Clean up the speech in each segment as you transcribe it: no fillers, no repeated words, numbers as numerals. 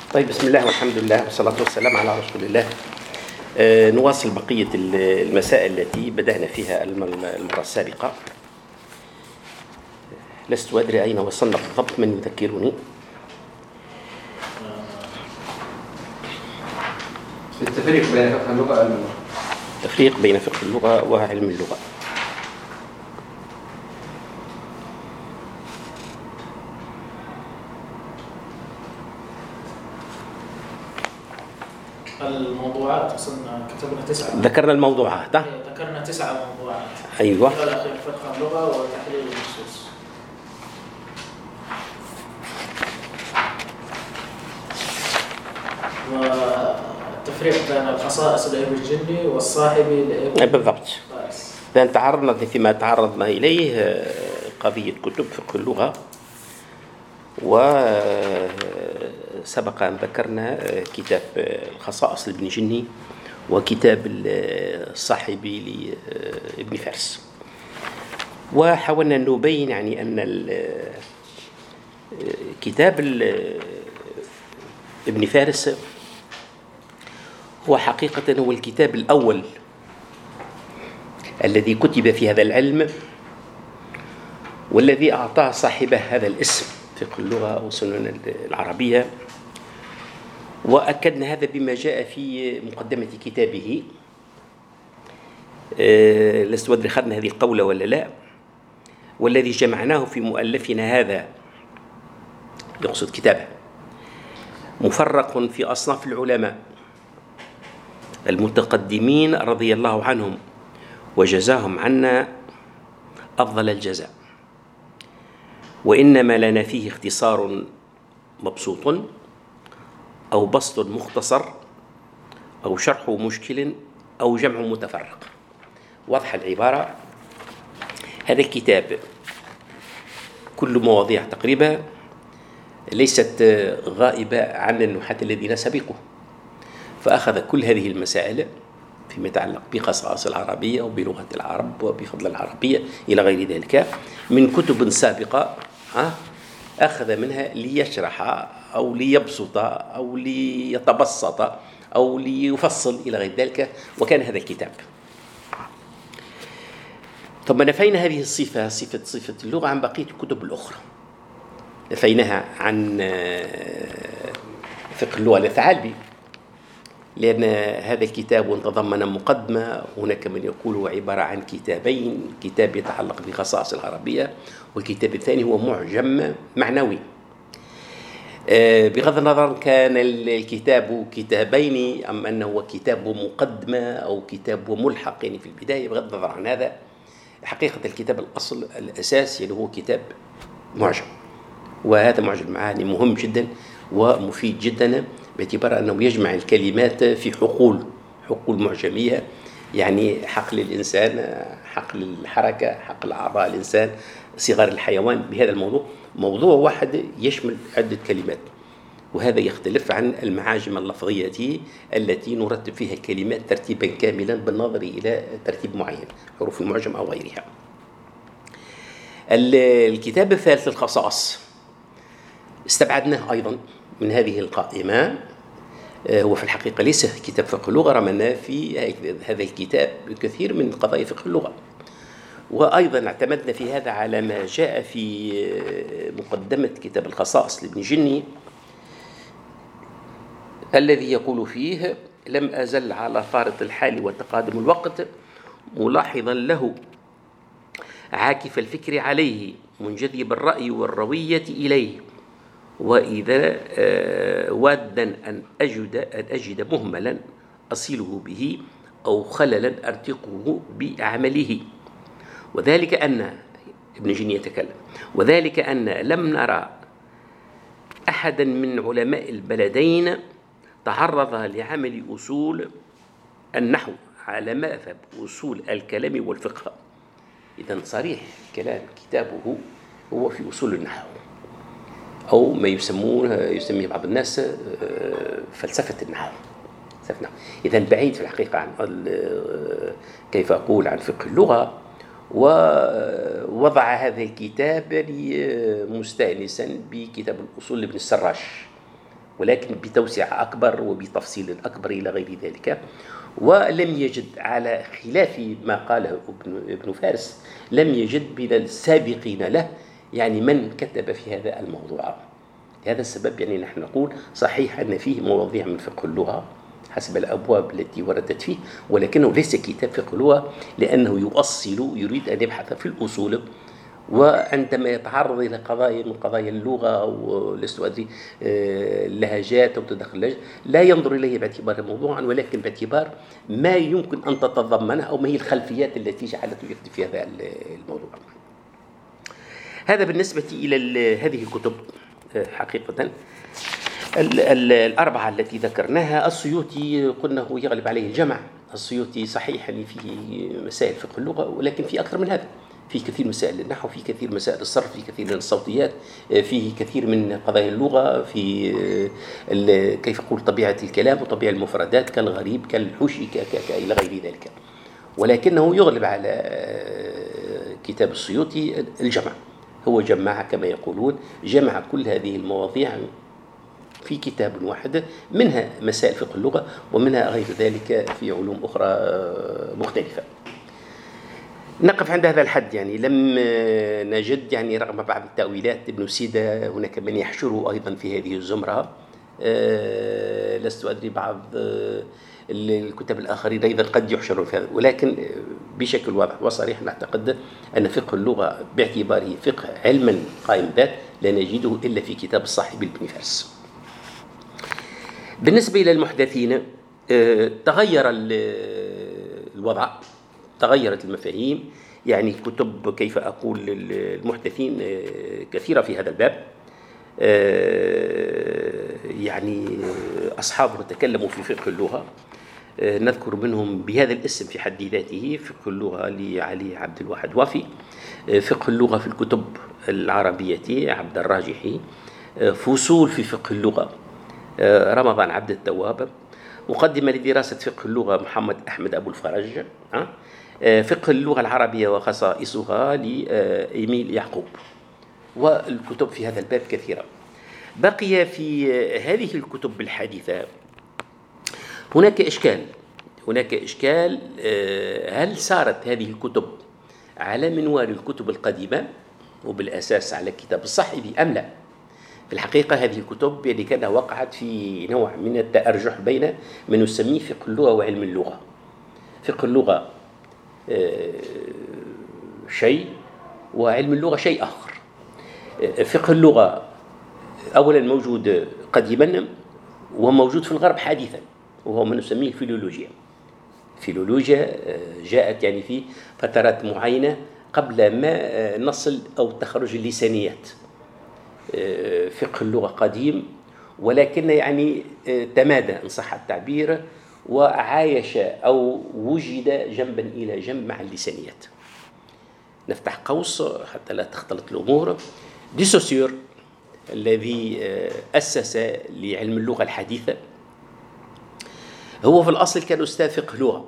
طيب، بسم الله والحمد لله والصلاة والسلام على رسول الله. نواصل بقية المسائل التي بدأنا فيها المرة السابقة. لست أدري أين وصلنا بالضبط، من يذكرني؟ التفريق بين فقه اللغة وعلم اللغة. التفريق بين فقه اللغة وعلم اللغة. الموضوعات وصلنا كتبنا 9. ذكرنا الموضوعات. ذكرنا 9 موضوعات. أيوة. الأخير فقه اللغة وتحليل النصوص. والتفريق بين الخصائص لابن الجني والصاحبي لابن بالضبط. لأن تعرضنا فيما تعرضنا إليه قضية كتب فقه اللغة، وسبق أن ذكرنا كتاب الخصائص لابن جني وكتاب الصاحبي لابن فارس، وحاولنا أن نبين يعني أن كتاب ابن فارس هو حقيقة هو الكتاب الأول الذي كتب في هذا العلم، والذي أعطاه صاحبه هذا الاسم فقه اللغة أو سنن العربية. وأكدنا هذا بما جاء في مقدمة كتابه. لست أدري أخذنا هذه القولة ولا لا. والذي جمعناه في مؤلفنا هذا، يقصد كتابه، مفرق في أصناف العلماء المتقدمين رضي الله عنهم وجزاهم عنا أفضل الجزاء، وإنما لنا فيه اختصار مبسوط أو بسط مختصر أو شرح مشكل أو جمع متفرق. واضح العبارة. هذا الكتاب كل مواضيع تقريبا ليست غائبة عن النحاة الذين سبقوا، فأخذ كل هذه المسائل فيما يتعلق بخصائص العربية وبلغة العرب وبفضل العربية إلى غير ذلك من كتب سابقة، أخذ منها ليشرح أو ليبسط أو ليتبسط أو ليفصل إلى غير ذلك، وكان هذا الكتاب. ثم نفينا هذه الصفة، صفة اللغة، عن بقية الكتب الأخرى. نفيناها عن فقه اللغة للثعالبي، لأن هذا الكتاب تضمن مقدمة. هناك من يقول هو عبارة عن كتابين، كتاب يتعلق بخصائص العربية، والكتاب الثاني هو معجم معنوي. بغض النظر كان الكتاب كتابين أم أنه هو كتاب مقدمة أو كتاب ملحق يعني في البداية، بغض النظر عن هذا، حقيقة الكتاب الأصل الأساس يعني هو كتاب معجم. وهذا معجم معاني مهم جدا ومفيد جدا، باعتبار أنه يجمع الكلمات في حقول معجمية، يعني حقل الإنسان، حقل الحركة، حقل أعضاء الإنسان، صغار الحيوان. بهذا موضوع واحد يشمل عدة كلمات، وهذا يختلف عن المعاجم اللفظية التي نرتب فيها الكلمات ترتيبا كاملا بالنظر إلى ترتيب معين، حروف المعجم أو غيرها. الكتاب الثالث الخصائص استبعدناه أيضا من هذه القائمة. هو في الحقيقة ليس كتاب فقه اللغة، رمنا في هذا الكتاب الكثير من قضايا فقه اللغة. وأيضا اعتمدنا في هذا على ما جاء في مقدمة كتاب الخصائص لابن جني، الذي يقول فيه: لم أزل على فارط الحال وتقادم الوقت ملاحظا له عاكف الفكر عليه منجذب الرأي والروية إليه، وإذا وادا أن أجد مهملا أصله به أو خللا أرتقه بأعمله. وذلك أن ابن جني يتكلم، وذلك أن لم نرى أحدا من علماء البلدين تعرض لعمل أصول النحو على مذهب أصول الكلام والفقه. إذن صريح كلام كتابه هو في أصول النحو، أو ما يسميه بعض الناس فلسفة النحو. إذن بعيد في الحقيقة عن كيف أقول عن فقه اللغة. ووضع هذا الكتاب مستأنسا بكتاب الأصول لابن السراج، ولكن بتوسعة أكبر وبتفصيل أكبر إلى غير ذلك. ولم يجد، على خلاف ما قاله ابن فارس، لم يجد من السابقين له يعني من كتب في هذا الموضوع. لهذا السبب يعني نحن نقول صحيح أن فيه مواضيع من فقه اللغة حسب الأبواب التي وردت فيه، ولكنه ليس كتاب فقه اللغة، لأنه يؤصل، يريد أن يبحث في الأصول. وعندما يتعرض إلى قضايا من قضايا اللغة أو لست أدري اللهجات أو تدخل اللهجة، لا ينظر إليه باعتبار موضوعا، ولكن باعتبار ما يمكن أن تتضمنه أو ما هي الخلفيات التي جعلته يكتب في هذا الموضوع. هذا بالنسبة إلى هذه الكتب. حقيقة الأربعة التي ذكرناها، السيوطي قلنا هو يغلب عليه الجمع. السيوطي صحيح يعني فيه مسائل فقه اللغة، ولكن في أكثر من هذا، في كثير من مسائل النحو، في كثير من مسائل الصرف، في كثير من الصوتيات، فيه كثير من قضايا اللغة، في كيف أقول طبيعة الكلام وطبيعة المفردات كالغريب كالحوشي إلى غير ذلك. ولكنه يغلب على كتاب السيوطي الجمع. هو جمع كما يقولون، جمع كل هذه المواضيع في كتاب واحد، منها مسائل فقه اللغة ومنها غير ذلك في علوم أخرى مختلفة. نقف عند هذا الحد. يعني لم نجد يعني رغم بعض التأويلات ابن سيدة هناك من يحشره أيضا في هذه الزمرة. لست أدري بعض الكتاب الآخرين أيضا قد يحشرون في هذا، ولكن بشكل واضح وصريح نعتقد أن فقه اللغة باعتباره فقه علما قائم ذات لا نجده إلا في كتاب الصاحب ابن فارس. بالنسبة إلى المحدثين تغير الوضع، تغيرت المفاهيم. يعني كتب كيف أقول المحدثين كثيرة في هذا الباب. يعني أصحابه تكلموا في فقه اللغة، نذكر منهم بهذا الاسم في حد ذاته فقه اللغة لعلي عبد الواحد وافي، فقه اللغة في الكتب العربية عبد الراجحي، فصول في فقه اللغة رمضان عبد التواب، مقدمة لدراسة فقه اللغة محمد أحمد أبو الفرج، فقه اللغة العربية وخصائصها لإيميل يعقوب. والكتب في هذا الباب كثيرة. بقي في هذه الكتب الحديثة هناك إشكال. هل سارت هذه الكتب على منوال الكتب القديمة وبالأساس على كتاب الصاحبي أم لا؟ في الحقيقة هذه الكتب يعني كانت وقعت في نوع من التأرجح بين ما نسميه فقه اللغة وعلم اللغة. فقه اللغة شيء وعلم اللغة شيء آخر. فقه اللغة أولا موجود قديما وموجود في الغرب حديثا، وهو ما نسميه الفيلولوجيا. الفيلولوجيا جاءت يعني في فترات معينة قبل ما نصل أو تخرج اللسانيات. فقه اللغة قديم، ولكن يعني تمادى إن صح التعبير وعايش أو وجد جنبا إلى جنب مع اللسانيات. نفتح قوس حتى لا تختلط الأمور. دي سوسير الذي أسس لعلم اللغة الحديثة هو في الأصل كان أستاذ فقه لغة،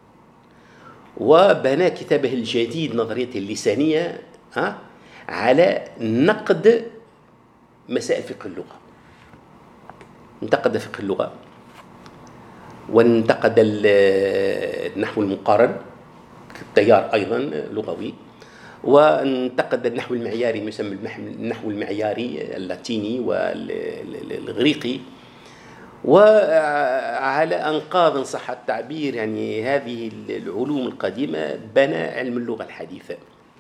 وبنى كتابه الجديد نظريته اللسانية على نقد مسائل فقه اللغة. انتقد فقه اللغة وانتقد النحو المقارن كتيار أيضا لغوي، وانتقد النحو المعياري يسمى النحو المعياري اللاتيني والغريقي. وعلى أنقاض إن صح التعبير يعني هذه العلوم القديمة بنى علم اللغة الحديثة.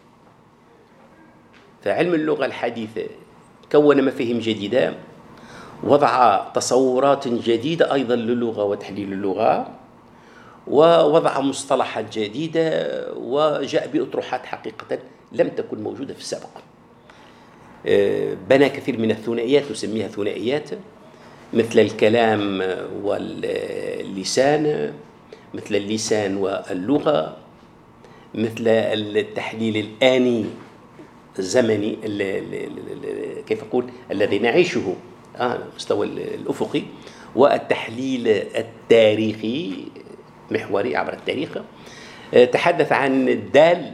فعلم اللغة الحديثة كون مفاهيم جديدة، وضع تصورات جديدة أيضا للغة وتحليل اللغة، ووضع مصطلحات جديدة، وجاء بأطروحات حقيقة لم تكن موجودة في السابق. بنى كثير من الثنائيات نسميها ثنائيات، مثل الكلام واللسان، مثل اللسان واللغة، مثل التحليل الآني الزمني كيف أقول الذي نعيشه على المستوى الأفقي، والتحليل التاريخي محوري عبر التاريخ. تحدث عن الدال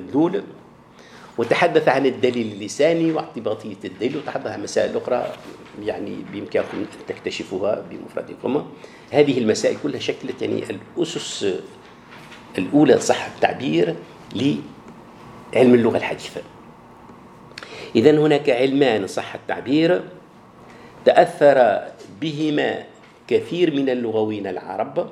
والمدلول، وتحدث عن الدليل اللساني واعتباطية الدليل، وتحدث عن مسائل أخرى يعني بإمكانكم أن تكتشفوها بمفردكم. هذه المسائل كلها شكلت يعني الأسس الأولى صح التعبير لعلم اللغة الحديثة. إذن هناك علمان صح التعبير تأثر بهما كثير من اللغويين العرب،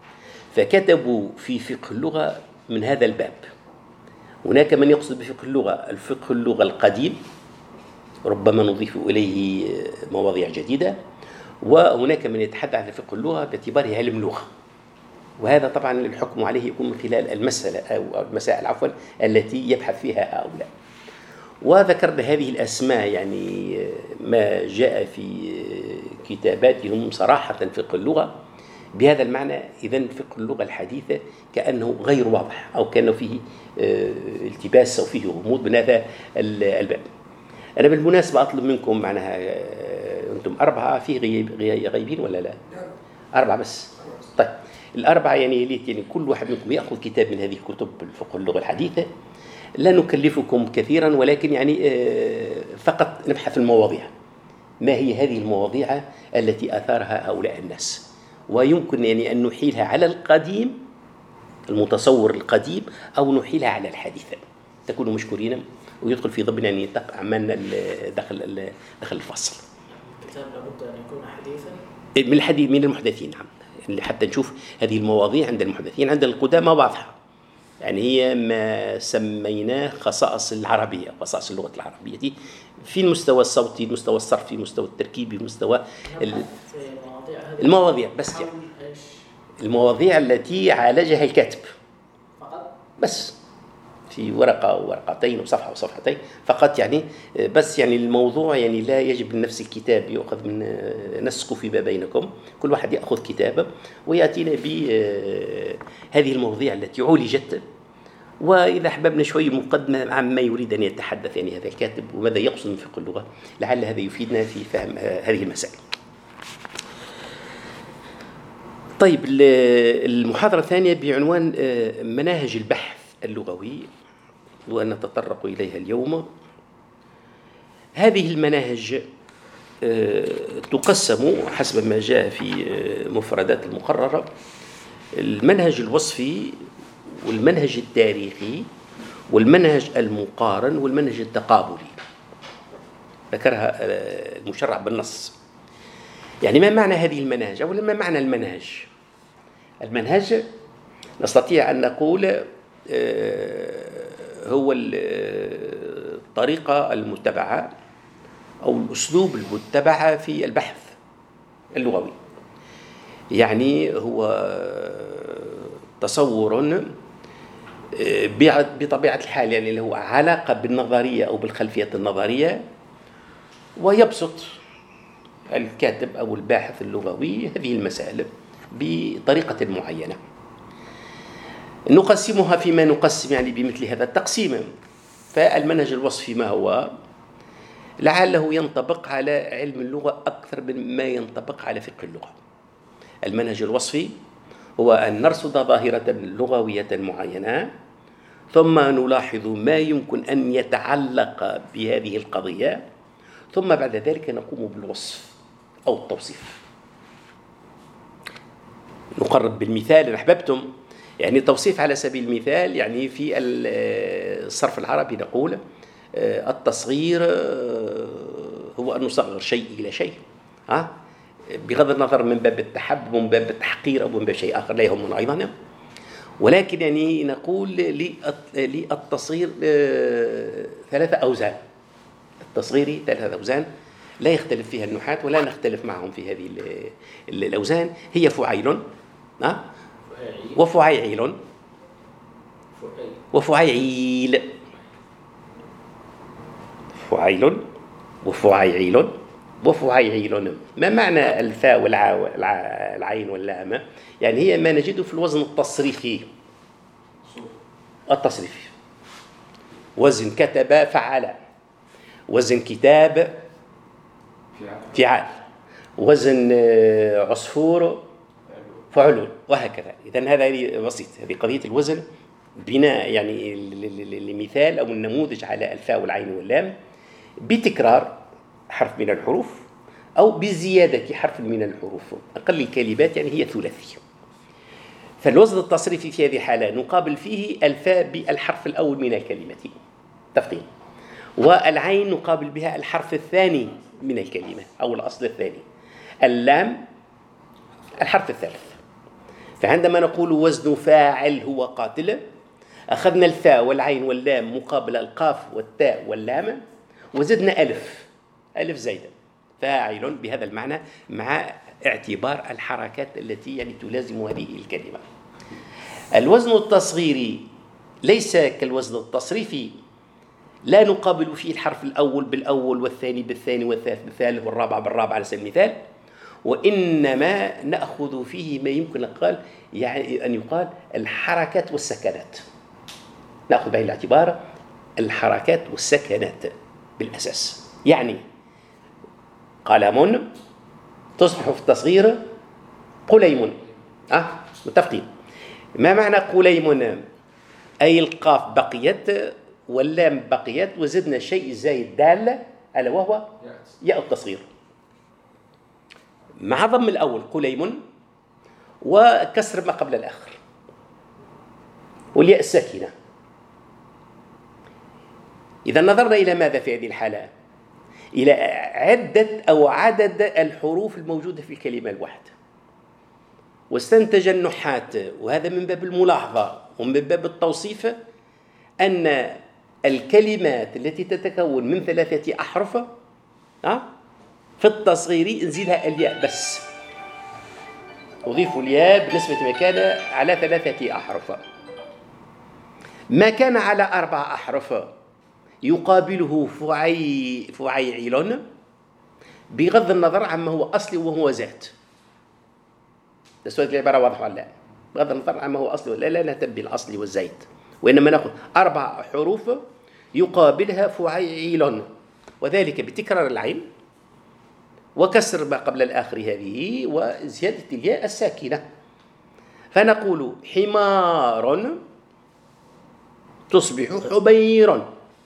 فكتبوا في فقه اللغة من هذا الباب. هناك من يقصد بفقه اللغة الفقه اللغة القديم، ربما نضيف إليه مواضيع جديدة، وهناك من يتحدث عن فقه اللغة باعتباره علم لغة، وهذا طبعا الحكم عليه يكون من خلال المسألة أو المسائل التي يبحث فيها هؤلاء. وذكرنا هذه الأسماء يعني ما جاء في كتاباتهم صراحة فقه اللغة بهذا المعنى. إذن فقه اللغة الحديثة كأنه غير واضح أو كأنه فيه التباس أو فيه غموض من هذا الباب. أنا بالمناسبة أطلب منكم معناها أنتم 4 فيه غايبين ولا لا؟ 4 بس. طيب ال4 يعني ليت يعني كل واحد منكم يأخذ كتاب من هذه الكتب الفقه اللغة الحديثة. لا نكلفكم كثيرا، ولكن يعني فقط نبحث المواضيع، ما هي هذه المواضيع التي أثارها هؤلاء الناس، ويمكن يعني أن نحيلها على القديم المتصور القديم أو نحيلها على الحديث. تكونوا مشكورين، ويدخل في ضمن يعني عملنا دخل الفصل. الكتاب لابد أن يكون حديثا من الحديث من المحدثين، نعم، يعني حتى نشوف هذه المواضيع عند المحدثين. عند القدامى واضحة، يعني هي ما سميناه خصائص العربية، خصائص اللغة العربية في المستوى الصوتي، المستوى الصرفي، المستوى التركيبي، المستوى المواضيع بس، يعني المواضيع التي عالجها الكاتب فقط، بس في ورقة أو ورقتين وصفحة وصفحتين فقط، يعني بس يعني الموضوع يعني لا يجب نفس الكتاب يأخذ من نسكه فيما بينكم، كل واحد يأخذ كتابه ويأتينا بهذه المواضيع التي عولجت. وإذا أحببنا شوي مقدمة عما يريد أن يتحدث يعني هذا الكاتب وماذا يقصد من فقه اللغة، لعل هذا يفيدنا في فهم هذه المسائل. طيب المحاضرة الثانية بعنوان مناهج البحث اللغوي، ونتطرق إليها اليوم. هذه المناهج تقسم حسب ما جاء في مفردات المقررة: المنهج الوصفي، والمنهج التاريخي، والمنهج المقارن، والمنهج التقابلي. ذكرها المشرع بالنص. يعني ما معنى هذه المناهج؟ أولا ما معنى المنهج؟ المنهج نستطيع أن نقول هو الطريقة المتبعة أو الأسلوب المتبع في البحث اللغوي. يعني هو تصور بطبيعة الحال يعني له علاقة بالنظرية أو بالخلفية النظرية، ويبسط الكاتب أو الباحث اللغوي هذه المسائل بطريقة معينة. نقسمها فيما نقسم يعني بمثل هذا التقسيم. فالمنهج الوصفي ما هو؟ لعله ينطبق على علم اللغة أكثر مما ينطبق على فقه اللغة. المنهج الوصفي هو أن نرصد ظاهرة لغوية معينة، ثم نلاحظ ما يمكن أن يتعلق بهذه القضية، ثم بعد ذلك نقوم بالوصف أو التوصيف. نقرب بالمثال إن أحببتم. يعني توصيف على سبيل المثال، يعني في الصرف العربي نقول التصغير هو أن نصغر شيء إلى شيء، بغض النظر من باب التحب ومن باب التحقير أو من باب شيء آخر لا يهمنا أيضا. ولكن يعني نقول للتصغير 3 أوزان. التصغير 3 أوزان لا يختلف فيها النحاة ولا نختلف معهم في هذه الأوزان. هي فعيل وفعيل وفعيل، فعيل وفعيل وفعيل. ما معنى الفاء والعين واللام؟ يعني هي ما نجده في الوزن التصريفي. وزن كتب فعل، وزن كتاب فعال، وزن عصفور فعلون، وهكذا. إذن هذا بسيط، هذه قضية الوزن بناء يعني لمثال أو النموذج على الفاء والعين واللام بتكرار حرف من الحروف أو بزيادة حرف من الحروف. أقل الكلمات يعني هي ثلاثية. فالوزن التصريفي في هذه الحالة نقابل فيه الفاء بالحرف الأول من الكلمة تفخيم، والعين نقابل بها الحرف الثاني من الكلمة أو الأصل الثاني، اللام الحرف الثالث. فعندما نقول وزن فاعل هو قاتل، أخذنا الفاء والعين واللام مقابل القاف والتاء واللام، وزدنا ألف زايدة، فاعل بهذا المعنى، مع اعتبار الحركات التي يعني تلازم هذه الكلمة. الوزن التصغيري ليس كالوزن التصريفي، لا نقابل فيه الحرف الأول بالأول والثاني بالثاني والثالث بالثالث والرابع بالرابع على سبيل المثال، وإنما نأخذ فيه ما يمكن أن يقال الحركات والسكنات. نأخذ بعين الاعتبار الحركات والسكنات بالأساس. يعني قلم تصبح في التصغير قليم. متفقين؟ ما معنى قليم؟ أي القاف بقيت واللام بقيت وزدنا شيء زايد دال ألا وهو ياء التصغير، مع ضم الأول قليم وكسر ما قبل الآخر والياء الساكنة. إذا نظرنا إلى ماذا في هذه الحالة؟ إلى عدد الحروف الموجودة في الكلمة الواحدة، واستنتج النحاة، وهذا من باب الملاحظة ومن باب التوصيف، أن الكلمات التي تتكون من 3 أحرف في التصغير نزيلها الياء بس، أضيف الياء بالنسبة ما كان على 3 أحرف. ما كان على 4 أحرف يقابله فعيل بغض النظر عما هو أصلي وهو زاد. السؤال العبارة واضحة ولا لا؟ بغض النظر عما هو أصلي ولا لا نهتم بالأصل والزايد، وإنما نأخذ 4 حروف يقابلها فعيل، وذلك بتكرار العين وكسر ما قبل الآخر هذه وزيادة الياء الساكنة. فنقول حمار تصبح حبير.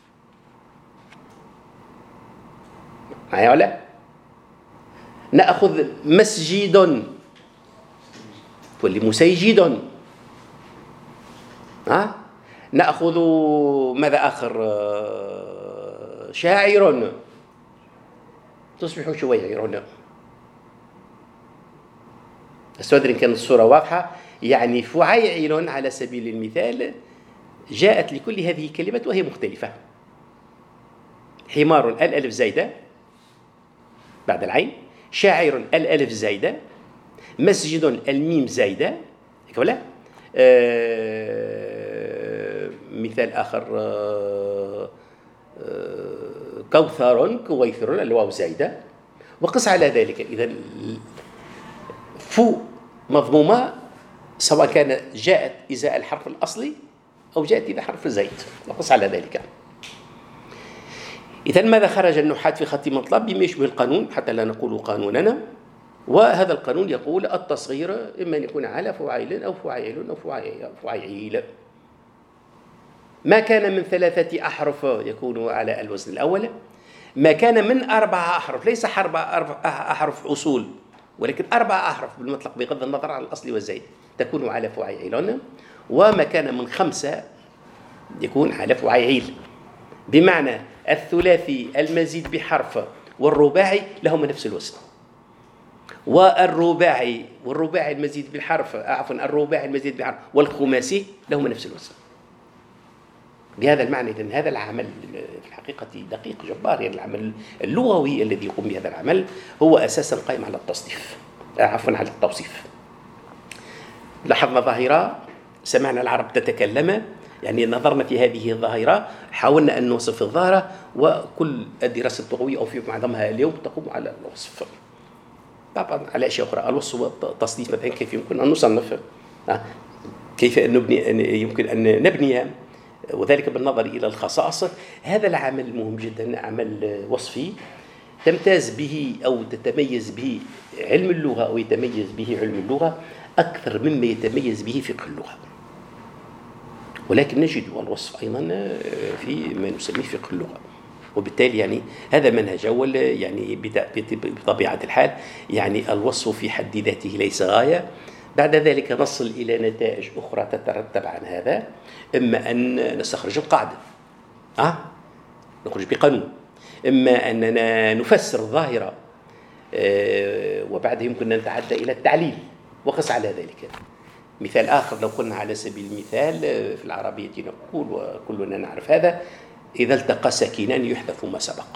معايا ولا؟ نأخذ مسجد تولي مسيجد. نأخذ ماذا آخر؟ شاعر تصبح شويعر. أستدرك إن كانت الصورة واضحة. يعني فعيل على سبيل المثال جاءت لكل هذه الكلمات وهي مختلفة. حمار الألف زايدة بعد العين، شاعر الألف زايدة، مسجد الميم زايدة، ولا مثال آخر كوثر كويثر الواو زايدة، وقس على ذلك. إذا فو مضمومة سواء كان جاءت إزاء الحرف الأصلي أو جاءت إذا حرف زايد، وقس على ذلك. إذا ماذا خرج النحاة في خط مطلب بما يشبه القانون حتى لا نقول قانوننا، وهذا القانون يقول التصغير إما أن يكون على فعيل أو فعيل أو فعيل. ما كان من 3 أحرف يكون على الوزن الأول، ما كان من 4 أحرف ليس 4 أحرف أصول ولكن 4 أحرف بالمطلق بغض النظر عن الأصل والزايد تكون على فعيل، وما كان من 5 يكون على فعيل. بمعنى الثلاثي المزيد بحرف والرباعي لهما نفس الوزن، والرباعي المزيد بالحرف الرباعي المزيد بحرف والخماسي لهما نفس الوزن. بهذا المعنى إذن هذا العمل في الحقيقة دقيق جبار. يعني العمل اللغوي الذي يقوم بهذا العمل هو أساسا قائم على التصنيف على التوصيف. لاحظنا ظاهرة سمعنا العرب تتكلم، يعني نظرنا في هذه الظاهرة حاولنا أن نوصف الظاهرة، وكل الدراسة اللغوية أو في معظمها اليوم تقوم على الوصف. طبعا على أشياء أخرى الوصف والتصنيف، مثلا كيف يمكن أن نصنف، كيف أن نبني، يمكن أن نبني، وذلك بالنظر إلى الخصائص. هذا العمل مهم جدا، عمل وصفي تمتاز به أو تتميز به علم اللغة أو يتميز به علم اللغة أكثر مما يتميز به فقه اللغة. ولكن نجد الوصف أيضا في ما نسميه فقه اللغة. وبالتالي يعني هذا منهج أول، يعني بطبيعة الحال يعني الوصف في حد ذاته ليس غاية. بعد ذلك نصل إلى نتائج أخرى تترتب عن هذا، إما أن نستخرج القاعدة، نخرج بقانون، إما أننا نفسر الظاهرة، وبعد يمكن أن نتعدى إلى التعليل وقس على ذلك. مثال آخر لو قلنا على سبيل المثال في العربية نقول وكلنا نعرف هذا: إذا التقى ساكنان يحذف ما سبق.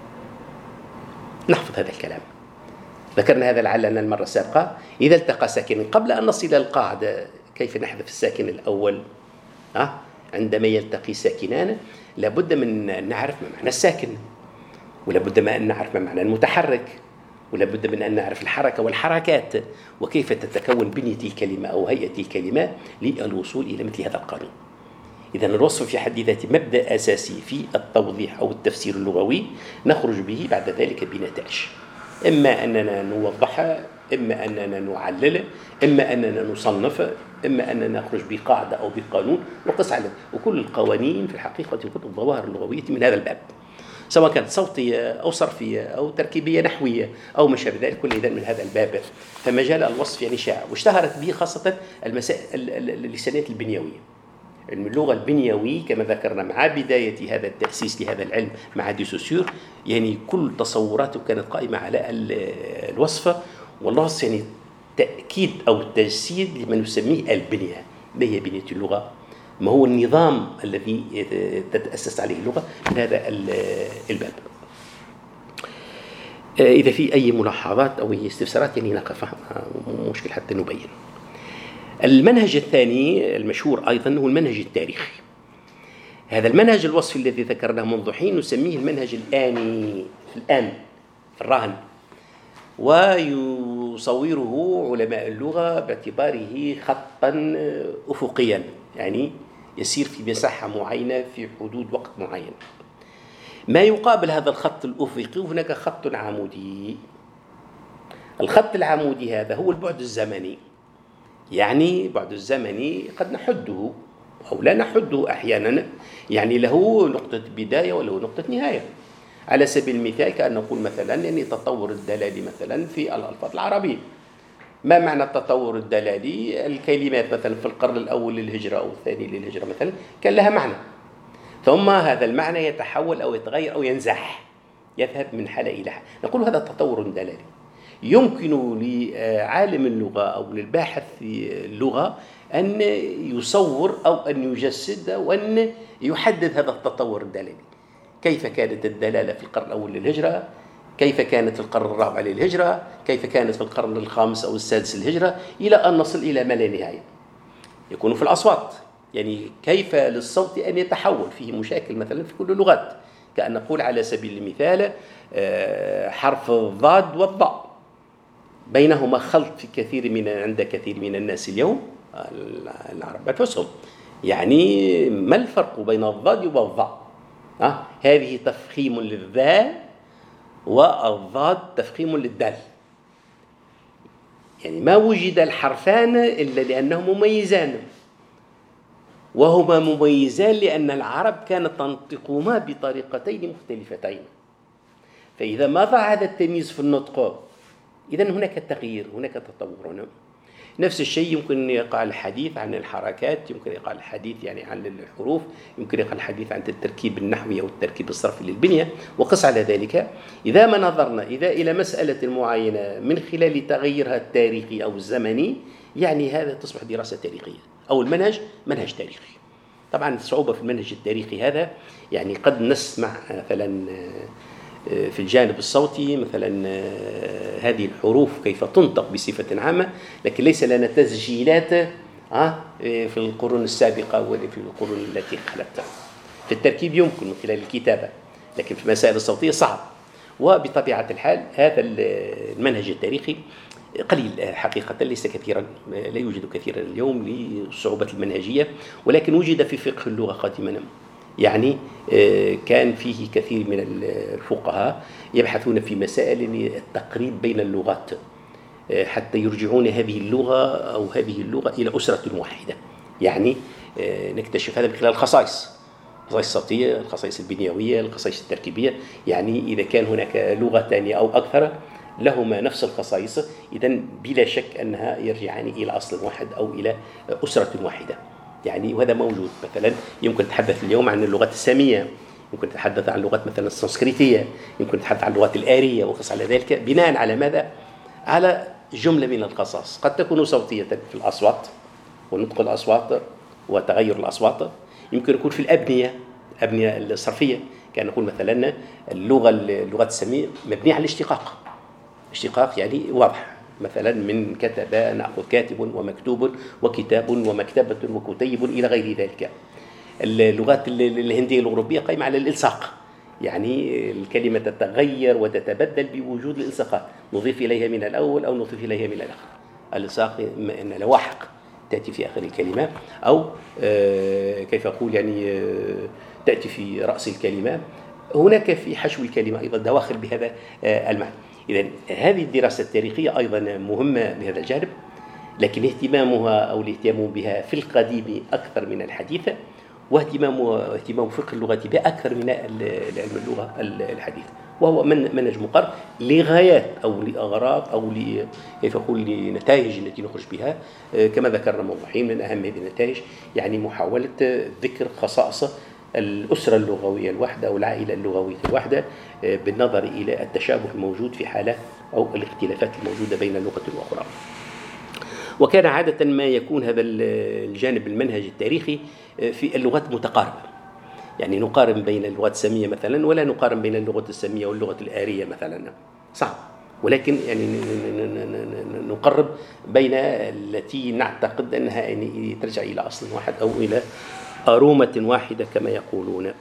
نحفظ هذا الكلام، ذكرنا هذا لعلنا المرة السابقة. إذا التقى ساكنان، قبل أن نصل إلى القاعدة كيف نحذف الساكن الأول، عندما يلتقي ساكنان لابد من أن نعرف ما معنى الساكن، ولابد من أن نعرف ما معنى المتحرك، ولابد من أن نعرف الحركة والحركات، وكيف تتكون بنية الكلمة أو هيئة الكلمة للوصول إلى مثل هذا القانون. إذا الوصف في حد ذاته مبدأ أساسي في التوضيح أو التفسير اللغوي، نخرج به بعد ذلك بنتائج، إما أننا نوضحها، إما أننا نعلل، إما أننا نصنف، إما أننا نخرج بقاعدة أو بقانون وقس على. وكل القوانين في الحقيقة كتب الظواهر اللغوية من هذا الباب، سواء كانت صوتية أو صرفية أو تركيبية نحوية أو ما شابه ذلك، كل إذا من هذا الباب. فمجال الوصف يعني شائع، واشتهرت به خاصة المسائل اللسانية البنيوية، علم اللغة البنيوي كما ذكرنا مع بداية هذا التأسيس لهذا العلم مع دي سوسيور. يعني كل تصوراته كانت قائمة على الوصف، والوصف يعني تأكيد أو تجسيد لما نسميه البنية. ما هي بنية اللغة؟ ما هو النظام الذي تتأسس عليه اللغة؟ من هذا الباب. إذا في أي ملاحظات أو أي استفسارات يعني نقف، مشكل حتى نبين. المنهج الثاني المشهور أيضا هو المنهج التاريخي. هذا المنهج الوصفي الذي ذكرناه منذ حين نسميه المنهج الآني، الآن في الراهن، ويصوره علماء اللغة باعتباره خطا أفقيا، يعني يسير في مساحة معينة في حدود وقت معين. ما يقابل هذا الخط الأفقي هناك خط عمودي. الخط العمودي هذا هو البعد الزمني، يعني بعد الزمني قد نحده أو لا نحده أحيانا، يعني له نقطة بداية وله نقطة نهاية. على سبيل المثال كأن نقول مثلا يعني تطور الدلالي مثلا في الألفاظ العربية. ما معنى التطور الدلالي؟ الكلمات مثلا في القرن الأول للهجرة أو الثاني للهجرة مثلا كان لها معنى، ثم هذا المعنى يتحول أو يتغير أو ينزح، يذهب من حالة إلى حالة، نقول هذا تطور دلالي. يمكن لعالم اللغة أو للباحث في اللغة أن يصور أو أن يجسد وأن يحدد هذا التطور الدلالي. كيف كانت الدلالة في القرن الأول للهجرة، كيف كانت في القرن الرابع للهجرة، كيف كانت في القرن الخامس أو السادس للهجرة، إلى أن نصل إلى ما لا نهاية. يكون في الأصوات، يعني كيف للصوت أن يتحول، فيه مشاكل مثلا في كل اللغات، كأن نقول على سبيل المثال حرف الضاد والضاء بينهما خلط في عند كثير من الناس اليوم، العرب الفصحى، يعني ما الفرق بين الضاد والضاء؟ هذه تفخيم للذال والضاد تفخيم للدال، يعني ما وجد الحرفان إلا لأنهما مميزان، وهما مميزان لأن العرب كانت تنطقهما بطريقتين مختلفتين. فإذا ما ضاع هذا التمييز في النطق إذن هناك تغيير، هناك تطور. نفس الشيء يمكن أن يقع الحديث عن الحركات، يمكن يقع الحديث يعني عن الحروف، يمكن يقع الحديث عن التركيب النحوي أو التركيب الصرفي للبنية. وقس على ذلك إذا ما نظرنا إلى مسألة معينة من خلال تغيرها التاريخي أو الزمني، يعني هذا تصبح دراسة تاريخية أو المنهج منهج تاريخي. طبعا الصعوبة في المنهج التاريخي هذا يعني قد نسمع مثلا في الجانب الصوتي مثلا هذه الحروف كيف تنطق بصفة عامة، لكن ليس لنا تسجيلات في القرون السابقة ولا في القرون التي خلت. في التركيب يمكن من خلال الكتابة، لكن في المسائل الصوتية صعب. وبطبيعة الحال هذا المنهج التاريخي قليل حقيقة، ليس كثيرا، لا يوجد كثيرا اليوم لصعوبة المنهجية، ولكن وجد في فقه اللغة قديما، يعني كان فيه كثير من الفقهاء يبحثون في مسائل التقريب بين اللغات حتى يرجعون هذه اللغة أو هذه اللغة إلى أسرة واحدة. يعني نكتشف هذا من خلال الخصائص، الخصائص الصوتية، الخصائص البنيوية، الخصائص التركيبية. يعني إذا كان هناك لغتان أو أكثر لهما نفس الخصائص، إذن بلا شك أنها يرجعان إلى أصل واحد أو إلى أسرة واحدة. يعني وهذا موجود. مثلا يمكن نتحدث اليوم عن اللغات السامية، يمكن نتحدث عن اللغات مثلا السنسكريتية، يمكن نتحدث عن اللغات الآرية وقس على ذلك، بناء على ماذا؟ على جملة من الخصائص قد تكون صوتية في الأصوات ونطق الأصوات وتغير الأصوات، يمكن يكون في الأبنية الصرفية. كان نقول مثلا اللغة السامية مبنية على الاشتقاق. اشتقاق يعني واضح، مثلا من كتب نأخذ كاتب ومكتوب وكتاب ومكتبة وكتيب إلى غير ذلك. اللغات الهندية الأوروبية قائمة على الإلصاق، يعني الكلمة تتغير وتتبدل بوجود الإلصاقات، نضيف إليها من الأول أو نضيف إليها من الآخر. الإلصاق إن لواحق تأتي في آخر الكلمة، أو كيف أقول يعني تأتي في رأس الكلمة. هناك في حشو الكلمة أيضا دواخل بهذا المعنى. إذن هذه الدراسة التاريخية أيضا مهمة بهذا الجانب، لكن اهتمامها أو الاهتمام بها في القديم أكثر من الحديث، واهتمام فقه اللغة بها أكثر من علم اللغة الحديث، وهو منهج مقرر لغايات أو لأغراض أو كيف أقول لنتائج التي نخرج بها. كما ذكرنا موضوعين من أهم هذه النتائج، يعني محاولة ذكر خصائص الأسرة اللغوية الواحدة أو العائلة اللغوية الواحدة بالنظر إلى التشابه الموجود في حالة أو الاختلافات الموجودة بين لغة وأخرى. وكان عادة ما يكون هذا الجانب المنهج التاريخي في اللغات متقاربة، يعني نقارن بين اللغات السامية مثلا ولا نقارن بين اللغة السامية واللغة الآرية مثلا، صعب. ولكن يعني نقرب بين التي نعتقد أنها يعني ترجع إلى أصل واحد أو إلى أرومة واحدة كما يقولون.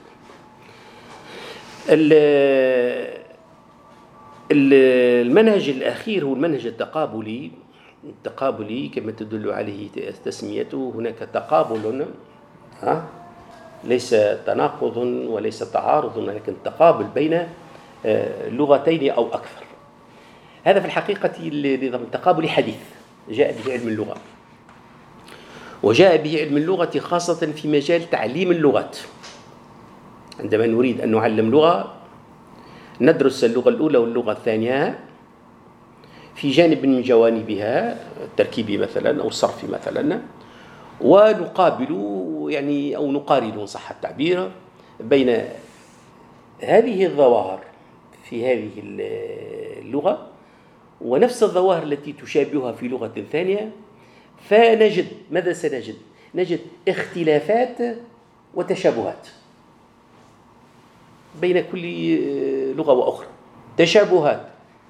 المنهج الأخير هو المنهج التقابلي كما تدل عليه تسميته. هناك تقابل، ليس تناقض وليس تعارض، ولكن تقابل بين لغتين أو أكثر. هذا في الحقيقة النظام التقابلي حديث جاء به علم اللغة، وجاء به علم اللغة خاصة في مجال تعليم اللغات. عندما نريد أن نعلم لغة ندرس اللغة الأولى واللغة الثانية في جانب من جوانبها التركيبي مثلا أو الصرفي مثلا، ونقابل يعني أو نقارن صح التعبير بين هذه الظواهر في هذه اللغة ونفس الظواهر التي تشابهها في لغة ثانية، فنجد ماذا سنجد؟ نجد اختلافات وتشابهات بين كل لغة وأخرى. تشابهات،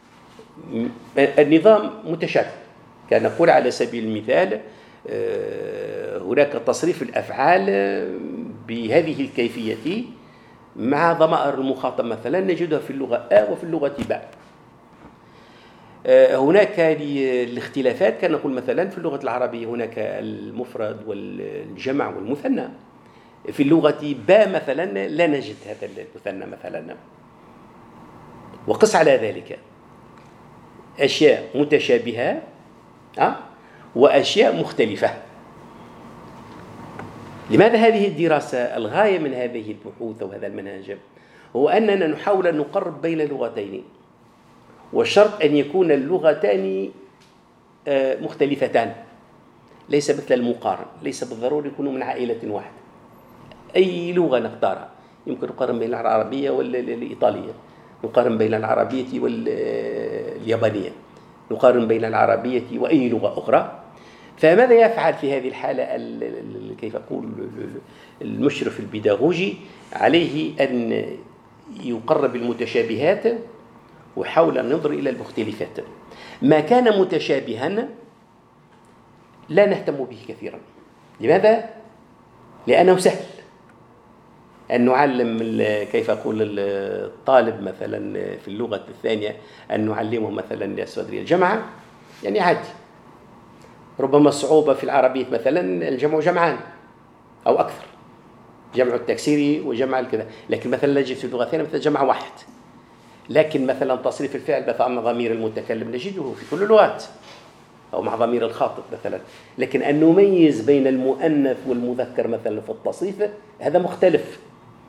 النظام متشابه. كان نقول على سبيل المثال هناك تصريف الأفعال بهذه الكيفية مع ضمائر المخاطب مثلا نجدها في اللغة A وفي اللغة B. هناك الاختلافات كان نقول مثلا في اللغة العربية هناك المفرد والجمع والمثنى، في اللغة B مثلا لا نجد هذا المثنى مثلا. وقس على ذلك أشياء متشابهة وأشياء مختلفة. لماذا هذه الدراسة؟ الغاية من هذه البحوث وهذا المنهج هو أننا نحاول أن نقرب بين اللغتين، والشرط أن يكون اللغتان مختلفتان، ليس مثل المقارن، ليس بالضروري يكونوا من عائلة واحدة. أي لغة نختارها، يمكن نقارن بين العربية والإيطالية، نقارن بين العربية واليابانية، نقارن بين العربية وأي لغة أخرى. فماذا يفعل في هذه الحالة كيف أقول المشرف البيداغوجي؟ عليه أن يقرب المتشابهات ويحاول أن ينظر إلى المختلفات. ما كان متشابها لا نهتم به كثيرا. لماذا؟ لأنه سهل أن نعلم كيف أقول الطالب مثلا في اللغة الثانية أن نعلمه مثلا للصدرية الجمع، يعني عادي. ربما الصعوبة في العربية مثلا الجمع جمعان أو أكثر، جمع التكسيري وجمع الكذا. لكن مثلا نجد في اللغة الثانية مثلا جمع واحد. لكن مثلا تصريف الفعل مثلا مع ضمير المتكلم نجده في كل اللغات، أو مع ضمير الخاطب مثلا. لكن أن نميز بين المؤنث والمذكر مثلا في التصريف هذا مختلف.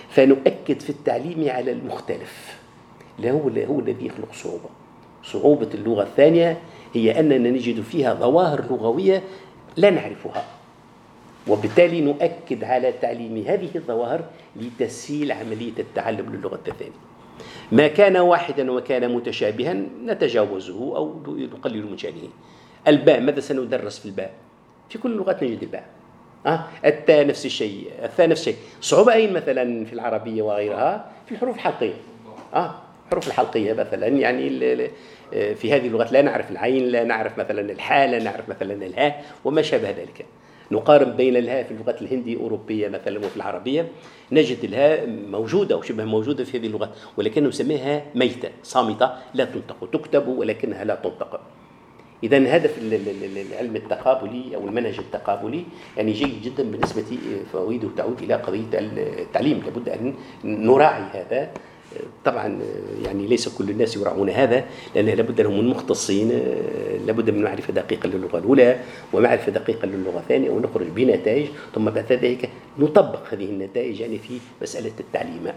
فنؤكد في التعليم على المختلف، هو الذي يخلق صعوبة اللغة الثانية هي أننا نجد فيها ظواهر لغوية لا نعرفها، وبالتالي نؤكد على تعليم هذه الظواهر لتسهيل عملية التعلم للغة الثانية. ما كان واحدا وكان متشابها نتجاوزه أو نقلل من شأنه. الباء، ماذا سندرس في الباء؟ في كل اللغات نجد الباء. التاء نفس الشيء، الثاء نفس الشيء. صعوبة أين مثلا في العربية وغيرها؟ في الحروف الحلقية. الحروف الحلقية مثلا، يعني في هذه اللغات لا نعرف العين، لا نعرف مثلا الحاء، لا نعرف مثلا الهاء وما شابه ذلك. نقارن بين الهاء في اللغات الهندية أوروبية مثلا وفي العربية، نجد الهاء موجودة أو شبه موجودة في هذه اللغات، ولكن نسميها ميتة صامتة لا تنطق، تكتب ولكنها لا تنطق. إذن هذا في العلم التقابلي أو المنهج التقابلي يعني جيد جدا بالنسبة فوائده تعود إلى قضية التعليم. لابد أن نراعي هذا. طبعا يعني ليس كل الناس يراعون هذا، لأن لابد لهم من مختصين، لابد من معرفة دقيقة للغة الأولى ومعرفة دقيقة للغة الثانية، ونخرج بنتائج ثم بعد ذلك نطبق هذه النتائج يعني في مسألة التعليم.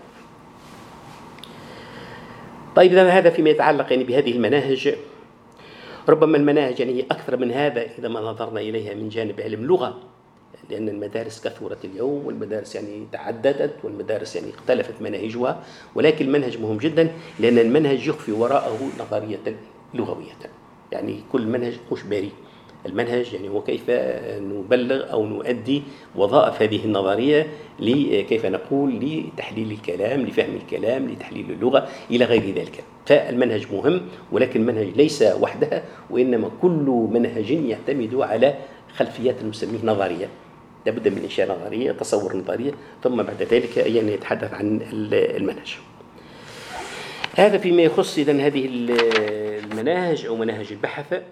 طيب هذا فيما يتعلق يعني بهذه المناهج. ربما المناهج يعني هي أكثر من هذا إذا ما نظرنا إليها من جانب علم اللغة، لأن المدارس كثرت اليوم، والمدارس يعني تعددت، والمدارس يعني اختلفت مناهجها، ولكن المنهج مهم جدا لأن المنهج يخفي وراءه نظرية لغوية. يعني كل منهج مش بريء. المنهج يعني هو كيف نبلغ أو نؤدي وظائف هذه النظرية، كيف نقول لتحليل الكلام، لفهم الكلام، لتحليل اللغة إلى غير ذلك. فالمنهج مهم، ولكن المنهج ليس وحدها، وإنما كل منهج يعتمد على خلفيات نسميه نظرية. لابد من إنشاء نظرية، تصور نظرية، ثم بعد ذلك يعني يتحدث عن المنهج. هذا فيما يخص إذن هذه المناهج أو مناهج البحث.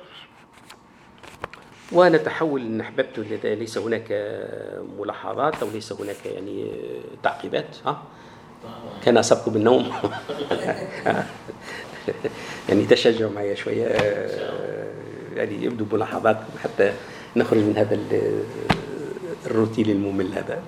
ونتحول إن أحببت، ليس هناك ملاحظات أو ليس هناك يعني تعقيبات. كان أصبكم بالنوم يعني تشجعوا معي شوية، يعني يبدو ملاحظات حتى نخرج من هذا الروتين الممل هذا.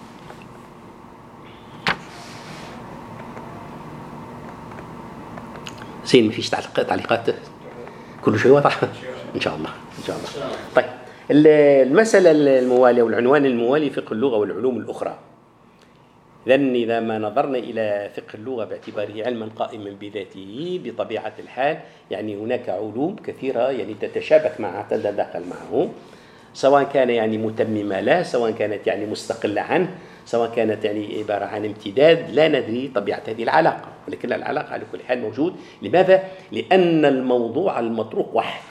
زين، ما فيش تعليقات؟ كل شيء واضح إن شاء الله. طيب، المسألة الموالية والعنوان الموالي فقه اللغة والعلوم الأخرى. إذا ما نظرنا إلى فقه اللغة باعتباره علما قائما بذاته بطبيعة الحال، يعني هناك علوم كثيرة يعني تتشابك معها، تتداخل معه، سواء كان يعني متممة له، سواء كانت يعني مستقلة عنه، سواء كانت يعني عبارة عن امتداد. لا ندري طبيعة هذه العلاقة، ولكن العلاقة على كل حال موجود. لماذا؟ لأن الموضوع المطروق واحد.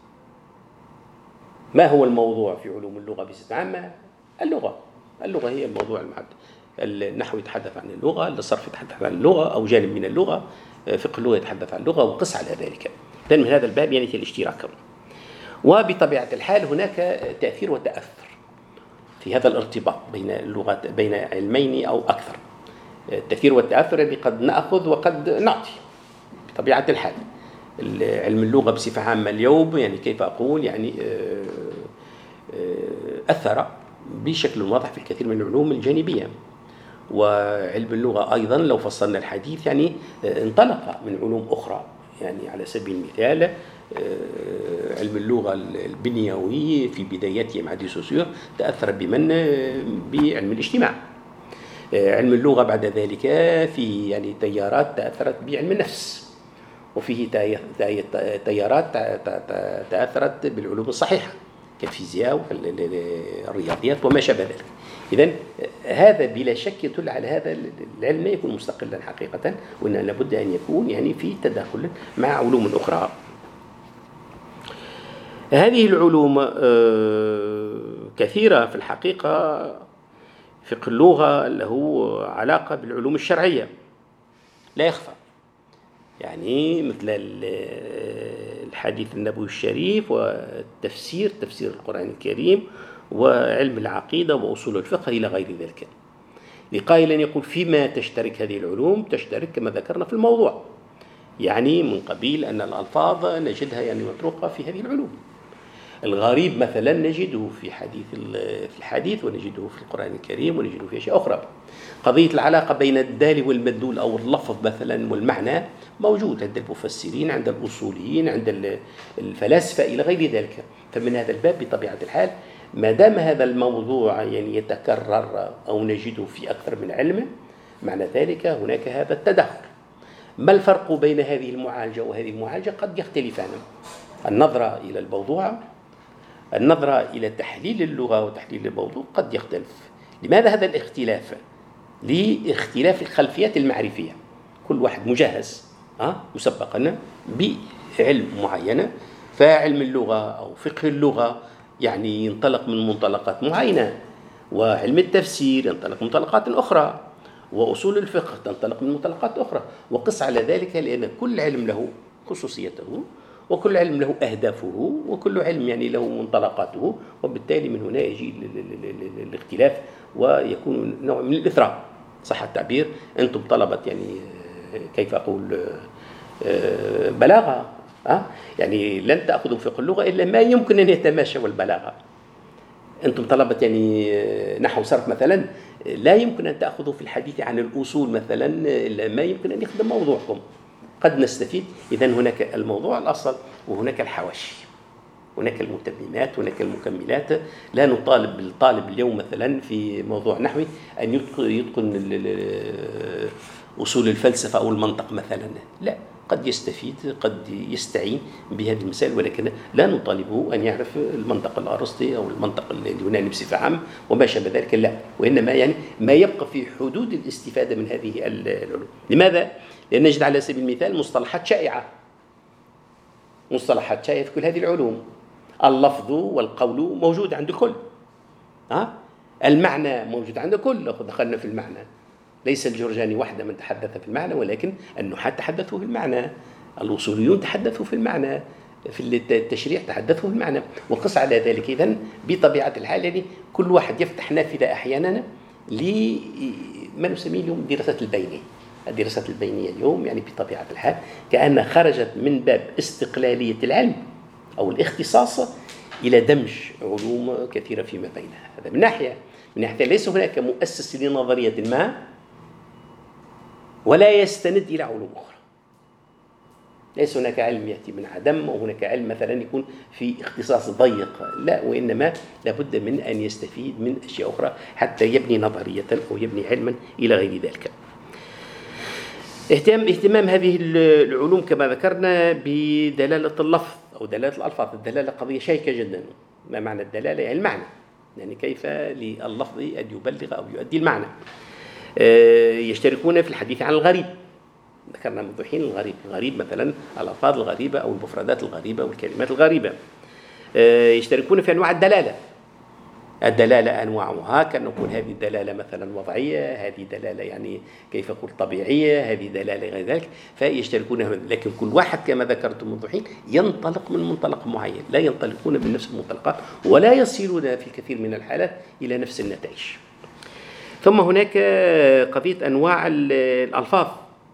ما هو الموضوع في علوم اللغة بصفة عامة؟ اللغة هي الموضوع المحدد. النحو يتحدث عن اللغة، الصرف يتحدث عن اللغة أو جانب من اللغة، فقه اللغة يتحدث عن اللغة وقس على ذلك. إذن من هذا الباب يعني الاشتراك. وبطبيعة الحال هناك تأثير وتأثر في هذا الارتباط بين اللغات، بين علمين أو أكثر. التأثير والتأثر يعني قد نأخذ وقد نعطي بطبيعة الحال. علم اللغة بصفة عامة اليوم يعني كيف أقول يعني أثر بشكل واضح في الكثير من العلوم الجانبية. وعلم اللغة أيضا لو فصلنا الحديث يعني انطلق من علوم أخرى. يعني على سبيل المثال علم اللغة البنيوي في بدايته مع ديسوسيور تأثر بعلم الاجتماع. علم اللغة بعد ذلك فيه يعني تيارات تأثرت بعلم النفس، وفيه تيارات تأثرت بالعلوم الصحيحة كالفيزياء والرياضيات وما شابه ذلك. إذن هذا بلا شك يدل على هذا العلم لا يكون مستقلا حقيقة، وإن لابد أن يكون يعني في تداخل مع علوم أخرى. هذه العلوم كثيرة في الحقيقة. فقه اللغة له علاقة بالعلوم الشرعية لا يخفى، يعني مثل الحديث النبوي الشريف والتفسير، تفسير القرآن الكريم، وعلم العقيدة وأصول الفقه إلى غير ذلك. لقائل يقول فيما تشترك هذه العلوم، تشترك كما ذكرنا في الموضوع، يعني من قبيل أن الألفاظ نجدها يعني مطروقة في هذه العلوم. الغريب مثلا نجده في الحديث ونجده في القرآن الكريم ونجده في أشياء أخرى. قضية العلاقة بين الدال والمدلول أو اللفظ مثلا والمعنى موجود عند المفسرين، عند الأصوليين، عند الفلاسفة إلى غير ذلك. فمن هذا الباب بطبيعة الحال ما دام هذا الموضوع يعني يتكرر أو نجده في أكثر من علم، معنى ذلك هناك هذا التداخل. ما الفرق بين هذه المعالجة وهذه المعالجة؟ قد يختلفان. النظرة إلى الموضوع، النظرة إلى تحليل اللغة وتحليل الموضوع قد يختلف. لماذا هذا الاختلاف؟ لاختلاف الخلفيات المعرفية. كل واحد مجهز مسبقا بعلم معينة، فعلم اللغة أو فقه اللغة يعني ينطلق من منطلقات معينة، وعلم التفسير ينطلق من منطلقات أخرى، وأصول الفقه تنطلق من منطلقات أخرى. وقس على ذلك لأن كل علم له خصوصيته، وكل علم له أهدافه، وكل علم يعني له منطلقاته، وبالتالي من هنا يجي الاختلاف ويكون نوع من الإثراء، صح التعبير. أنتم طلبة يعني كيف أقول بلاغة، يعني لن تأخذوا فقه اللغة إلا ما يمكن أن يتماشى والبلاغة. أنتم طلبة يعني نحو صرف مثلا، لا يمكن أن تأخذوا في الحديث عن الأصول مثلا إلا ما يمكن أن يخدم موضوعكم. قد نستفيد. إذن هناك الموضوع الأصل وهناك الحواشي، هناك المتممات، هناك المكملات. لا نطالب بالطالب اليوم مثلا في موضوع نحوي أن يتقن أصول الفلسفة أو المنطق مثلا، لا، قد يستفيد، قد يستعين بهذه المسائل، ولكن لا نطالبه أن يعرف المنطق الأرسطي أو المنطق اليوناني بصفة عامة وما شابه ذلك، لا. وإنما يعني ما يبقى في حدود الاستفادة من هذه العلوم. لماذا؟ لأن نجد على سبيل المثال مصطلحات شائعة، مصطلحات شائعة في كل هذه العلوم. اللفظ والقول موجود عند الكل، المعنى موجود عند الكل. لو دخلنا في المعنى، ليس الجرجاني وحده من تحدث في المعنى، ولكن النحاة تحدثوا في المعنى، الأصوليون تحدثوا في المعنى، في التشريع تحدثوا في المعنى. وقس على ذلك إذن بطبيعة الحال يعني كل واحد يفتح نافذة أحيانا لما نسميه اليوم دراسة البينية. الدراسات البينية اليوم يعني بطبيعة الحال كأنها خرجت من باب استقلالية العلم أو الاختصاص إلى دمج علوم كثيرة فيما بينها. هذا من ناحية. من ناحية ليس هناك مؤسس لنظرية ما ولا يستند إلى علوم أخرى. ليس هناك علم يأتي من عدم، وهناك علم مثلا يكون في اختصاص ضيق، لا، وإنما لابد من أن يستفيد من أشياء أخرى حتى يبني نظرية أو يبني علما إلى غير ذلك. اهتمام هذه العلوم كما ذكرنا بدلالة اللفظ أو دلالة الألفاظ. الدلالة قضية شيقة جدا. ما معنى الدلالة؟ يعني المعنى، يعني كيف لللفظ أن يبلغ أو يؤدي المعنى. يشتركون في الحديث عن الغريب. ذكرنا منذ حين الغريب مثلا الألفاظ الغريبة أو المفردات الغريبة والكلمات الغريبة. يشتركون في أنواع الدلالة. الدلالة أنواعها، كان نقول هذه الدلالة مثلا وضعية، هذه دلالة يعني كيف أقول طبيعية، هذه دلالة غير ذلك. فيشتركون، لكن كل واحد كما ذكرت منذ حين ينطلق من منطلق معين، لا ينطلقون من نفس المنطلقات ولا يصلون في كثير من الحالات إلى نفس النتائج. ثم هناك قضية أنواع الألفاظ،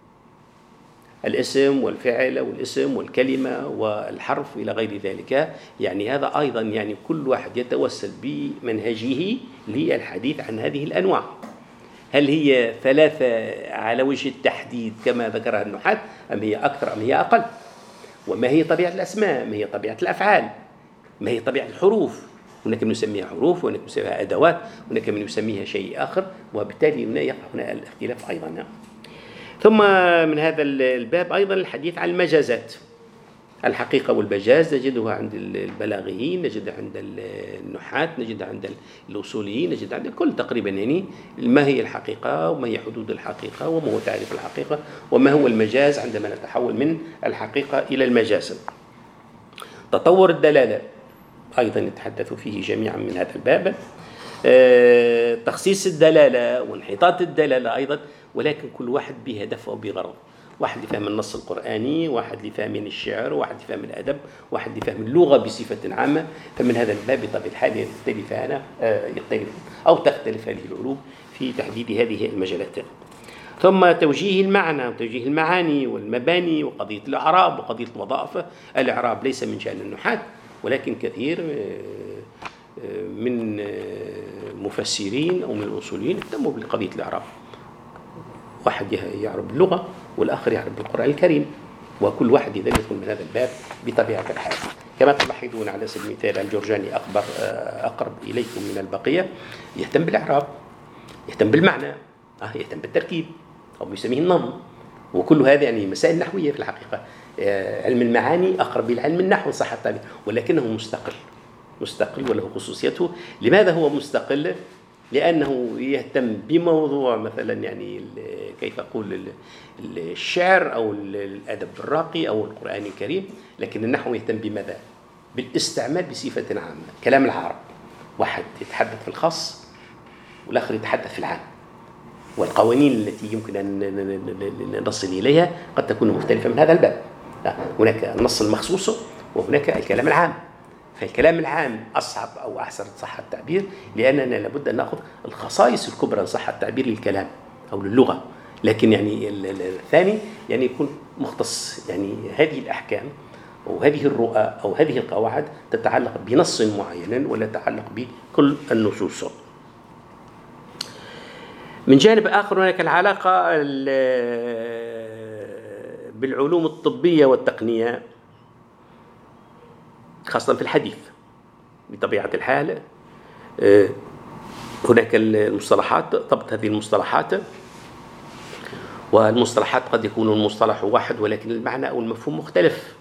الاسم والفعل والاسم والكلمة والحرف إلى غير ذلك. يعني هذا أيضا يعني كل واحد يتوسل بمنهجه للحديث عن هذه الأنواع. هل هي ثلاثة على وجه التحديد كما ذكرها النحاة، أم هي أكثر أم هي أقل؟ وما هي طبيعة الأسماء؟ ما هي طبيعة الأفعال؟ ما هي طبيعة الحروف؟ هناك من يسميها حروف، وهناك من يسميها أدوات، هناك من يسميها شيء آخر، وبالتالي هنا يقع هنا الاختلاف أيضا. ثم من هذا الباب أيضا الحديث عن المجازات. الحقيقة والمجاز نجدها عند البلاغيين، نجدها عند النحاة، نجدها عند الأصوليين، نجدها عند الكل تقريبا. يعني ما هي الحقيقة وما هي حدود الحقيقة وما هو تعريف الحقيقة وما هو المجاز عندما نتحول من الحقيقة إلى المجاز. تطور الدلالة أيضا نتحدث فيه جميعا من هذا الباب. تخصيص الدلالة وانحطاط الدلالة أيضا، ولكن كل واحد بهدف أو بغرض. واحد لفهم النص القرآني، واحد لفهم الشعر، واحد لفهم الأدب، واحد لفهم اللغة بصفة عامة. فمن هذا الباب بطبيعة الحال يختلف أو تختلف هذه العلوم في تحديد هذه المجالات. ثم توجيه المعنى وتوجيه المعاني والمباني وقضية الإعراب وقضية الوظائف. الإعراب ليس من شأن النحاة، ولكن كثير من مفسرين أو من الأصوليين اهتموا بقضية الإعراب. واحد يعرف اللغة والآخر يعرف بالقرآن الكريم، وكل واحد إذا يدخل من هذا الباب بطبيعة الحال. كما تلاحظون على سبيل المثال الجرجاني أقرب إليكم من البقية، يهتم بالإعراب، يهتم بالمعنى، يهتم بالتركيب أو يسميه النظم، وكل هذا يعني مسائل نحوية في الحقيقة. علم المعاني أقرب إلى علم النحو صح التعبير، ولكنه مستقل وله خصوصيته. لماذا هو مستقل؟ لأنه يهتم بموضوع مثلا يعني كيف أقول الشعر أو الأدب الراقي أو القرآن الكريم، لكن النحو يهتم بماذا؟ بالاستعمال بصفة عامة. كلام العرب واحد يتحدث في الخاص والآخر يتحدث في العام، والقوانين التي يمكن أن نصل إليها قد تكون مختلفة من هذا الباب. هناك النص المخصوص وهناك الكلام العام. فالكلام العام أصعب أو أحسن صح التعبير، لأننا لابد أن نأخذ الخصائص الكبرى صح التعبير للكلام أو للغة، لكن يعني الثاني يعني يكون مختص. يعني هذه الأحكام أو هذه الرؤى أو هذه القواعد تتعلق بنص معين ولا تتعلق بكل النصوص. من جانب آخر هناك العلاقة بالعلوم الطبية والتقنية، خاصة في الحديث. بطبيعة الحال هناك المصطلحات، ضبط هذه المصطلحات، والمصطلحات قد يكون المصطلح واحد ولكن المعنى أو المفهوم مختلف.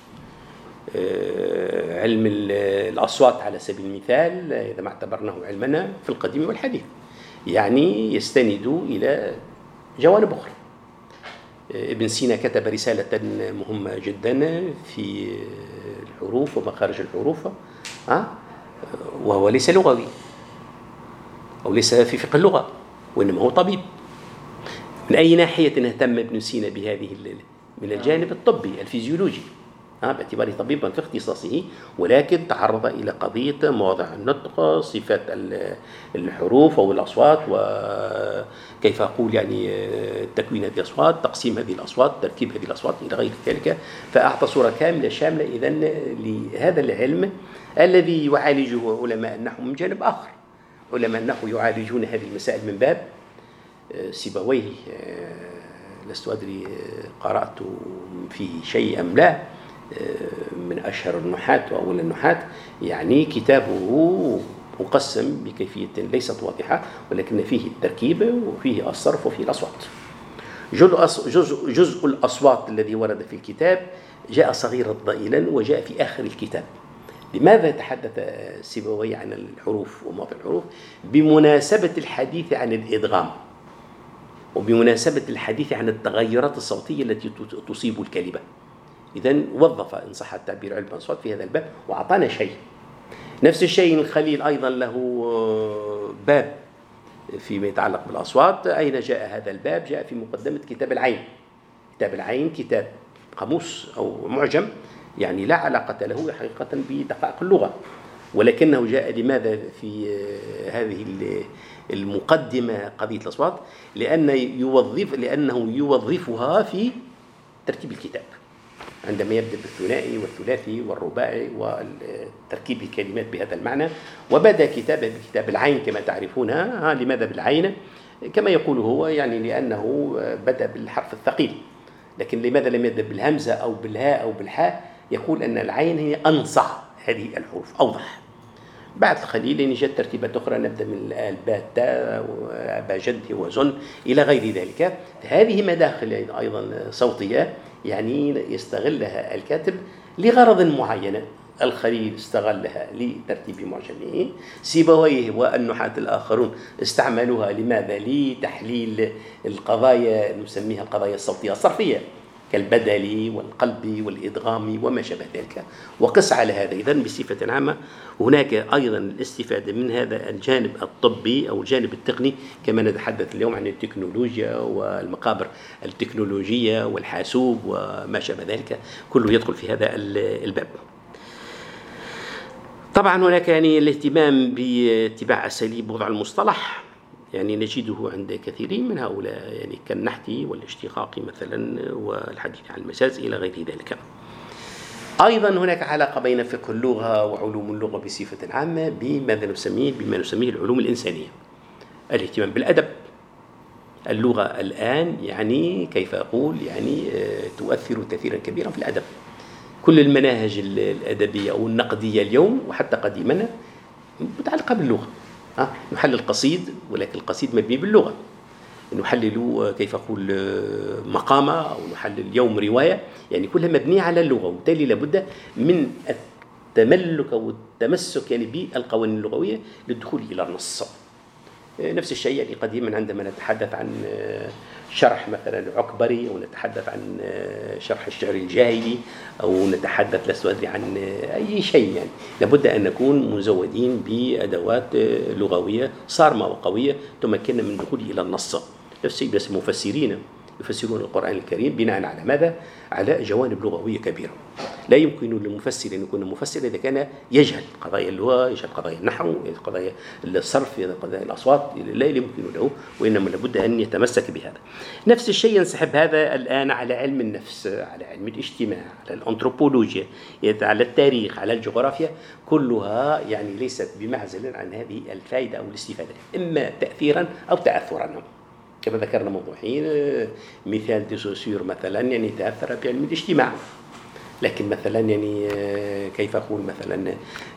علم الأصوات على سبيل المثال إذا ما اعتبرناه علمنا في القديم والحديث يعني يستند إلى جوانب أخرى. ابن سينا كتب رسالة مهمة جدا في الحروف ومخارج الحروف، وهو ليس لغوي أو ليس في فقه اللغة، وإنما هو طبيب. من أي ناحية اهتم ابن سينا بهذه من الجانب الطبي الفيزيولوجي، باعتباره طبيبا في اختصاصه، ولكن تعرض إلى قضية مواضع النطق، صفات الحروف أو الأصوات، وكيف أقول يعني تكوين هذه الأصوات، تقسيم هذه الأصوات، تركيب هذه الأصوات إلى غير ذلك. فأعطى صورة كاملة شاملة إذن لهذا العلم الذي يعالجه علماء النحو. من جانب آخر علماء النحو يعالجون هذه المسائل من باب سيبويه. لست أدري قرأت فيه شيء أم لا، من أشهر النحاة وأول النحاة، يعني كتابه مقسم بكيفية ليست واضحة، ولكن فيه التركيب وفيه الصرف وفيه الأصوات. جزء الأصوات الذي ورد في الكتاب جاء صغيرا ضئيلا وجاء في آخر الكتاب. لماذا يتحدث سيبويه عن الحروف ومواضع الحروف؟ بمناسبة الحديث عن الإدغام، وبمناسبة الحديث عن التغيرات الصوتية التي تصيب الكلمة. إذن وظف إن صح التعبير علم الأصوات في هذا الباب وأعطانا شيء. نفس الشيء الخليل أيضا له باب فيما يتعلق بالأصوات. أين جاء هذا الباب؟ جاء في مقدمة كتاب العين. كتاب العين كتاب قاموس أو معجم، يعني لا علاقة له حقيقة بدقائق اللغة، ولكنه جاء لماذا في هذه المقدمة قضية الأصوات؟ لأنه يوظفها في ترتيب الكتاب، عندما يبدأ بالثنائي والثلاثي والرباعي وتركيب الكلمات بهذا المعنى. وبدأ كتابه بكتاب العين كما تعرفونها. لماذا بالعين؟ كما يقول هو يعني لأنه بدأ بالحرف الثقيل، لكن لماذا لم يبدأ بالهمزة أو بالهاء أو بالحاء؟ يقول أن العين هي أنصع هذه الحروف، أوضح. بعد الخليل جاءت ترتيبات أخرى، نبدأ من الآل باء تاء وأبا جد وزن إلى غير ذلك. هذه مداخل أيضا صوتية يعني يستغلها الكاتب لغرض معين. الخليل استغلها لترتيب معجمه، سيبويه والنحاة الآخرون استعملوها لماذا؟ لتحليل القضايا نسميها القضايا الصوتية الصرفية كالبدل والقلب والإدغام وما شابه ذلك. وقس على هذا إذن بصفة عامة هناك أيضا الاستفادة من هذا الجانب الطبي أو الجانب التقني، كما نتحدث اليوم عن التكنولوجيا والمقابر التكنولوجية والحاسوب وما شابه ذلك، كله يدخل في هذا الباب. طبعا هناك يعني الاهتمام باتباع أساليب وضع المصطلح، يعني نجده عند كثيرين من هؤلاء، يعني كالنحت والاشتقاق مثلا والحديث عن المجاز إلى غير ذلك. أيضا هناك علاقة بين فقه اللغة وعلوم اللغة بصفة عامة بما نسميه العلوم الإنسانية. الاهتمام بالأدب. اللغة الآن يعني كيف أقول يعني تؤثر تأثيرا كبيرا في الأدب. كل المناهج الأدبية أو النقدية اليوم وحتى قديما متعلقة باللغة. نحلل قصيد، ولكن القصيد مبني باللغة. نحلل كيف أقول مقامة، أو نحلل اليوم رواية، يعني كلها مبنية على اللغة، وبالتالي لابد من التملك أو التمسك يعني بالقوانين اللغوية للدخول إلى النص. نفس الشيء يعني قديما عندما نتحدث عن شرح مثلا العكبري، أو نتحدث عن شرح الشعر الجاهلي، أو نتحدث لست أدري عن أي شيء، يعني لابد أن نكون مزودين بأدوات لغوية صارمة وقوية تمكننا من الدخول إلى النص. نفس الشيء بس المفسرين يفسرون القرآن الكريم بناء على ماذا؟ على جوانب لغوية كبيرة. لا يمكن للمفسر أن يكون مفسر إذا كان يجهل قضايا اللغة، يجهل قضايا النحو، قضايا الصرف، قضايا الأصوات، لا يمكن له، وإنما لابد أن يتمسك بهذا. نفس الشيء ينسحب هذا الآن على علم النفس، على علم الاجتماع، على الأنثروبولوجيا، على التاريخ، على الجغرافيا، كلها يعني ليست بمعزل عن هذه الفائدة أو الاستفادة، إما تأثيرا أو تأثرا. كما ذكرنا موضوعين، مثال دي سوسير مثلا يعني تأثر بعلم الاجتماع، لكن مثلا يعني كيف أقول مثلا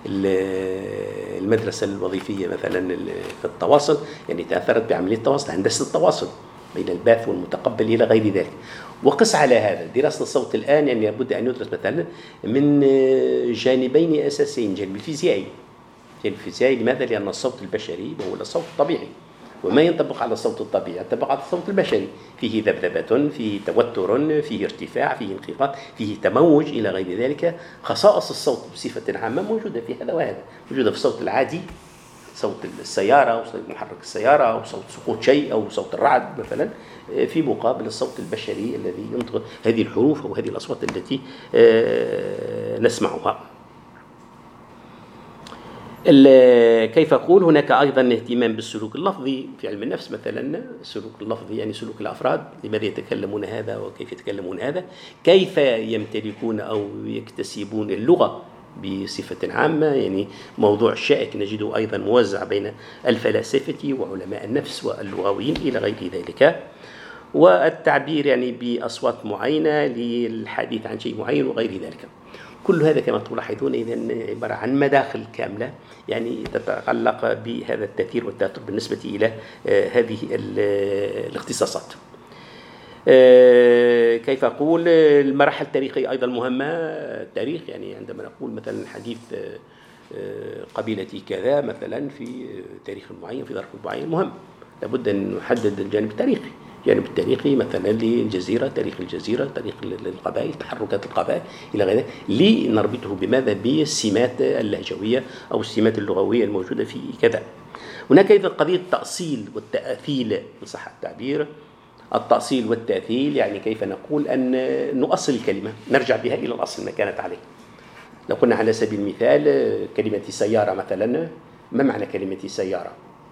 المدرسة الوظيفية مثلا في التواصل يعني تأثرت بعملية التواصل، هندسة التواصل بين الباث والمتقبل إلى غير ذلك. وقس على هذا دراسة الصوت الآن يعني لابد أن يدرس مثلا من جانبين أساسيين، جانب الفيزيائي. جانب الفيزيائي لماذا؟ لأن الصوت البشري هو الصوت الطبيعي، وما ينطبق على الصوت الطبيعي ينطبق على الصوت البشري، فيه ذبذبة، فيه توتر، فيه ارتفاع، فيه انخفاض، فيه تموج إلى غير ذلك. خصائص الصوت بصفة عامة موجودة في هذا وهذا، موجودة في الصوت العادي، صوت السيارة أو صوت محرك السيارة أو صوت سقوط شيء أو صوت الرعد مثلا، في مقابل الصوت البشري الذي ينطق هذه الحروف أو هذه الأصوات التي نسمعها. كيف أقول هناك أيضا اهتمام بالسلوك اللفظي في علم النفس. مثلا السلوك اللفظي يعني سلوك الأفراد، لماذا يتكلمون هذا وكيف يتكلمون هذا، كيف يمتلكون أو يكتسبون اللغة بصفة عامة، يعني موضوع شائك نجده أيضا موزع بين الفلاسفة وعلماء النفس واللغويين إلى غير ذلك. والتعبير يعني بأصوات معينة للحديث عن شيء معين وغير ذلك. كل هذا كما تلاحظون إذن عبارة عن مداخل كاملة يعني تتعلق بهذا التأثير والتأثر بالنسبة إلى هذه الاختصاصات. كيف أقول المراحل التاريخية أيضا مهمة. التاريخ يعني عندما نقول مثلا حديث قبيلة كذا مثلا في تاريخ معين في ظرف معين مهم، لابد أن نحدد الجانب التاريخي. الجانب التاريخي مثلا للجزيرة، تاريخ الجزيرة، تاريخ القبائل، تحركات القبائل إلى غيره، لنربطه بماذا؟ بالسمات اللهجوية أو السمات اللغوية الموجودة في كذا. هناك أيضا قضية التأصيل والتأثيل إن صح التعبير. التأصيل والتأثيل يعني كيف نقول أن نؤصل الكلمة، نرجع بها إلى الأصل ما كانت عليه. لو قلنا على سبيل المثال كلمة سيارة مثلا، ما معنى كلمة سيارة؟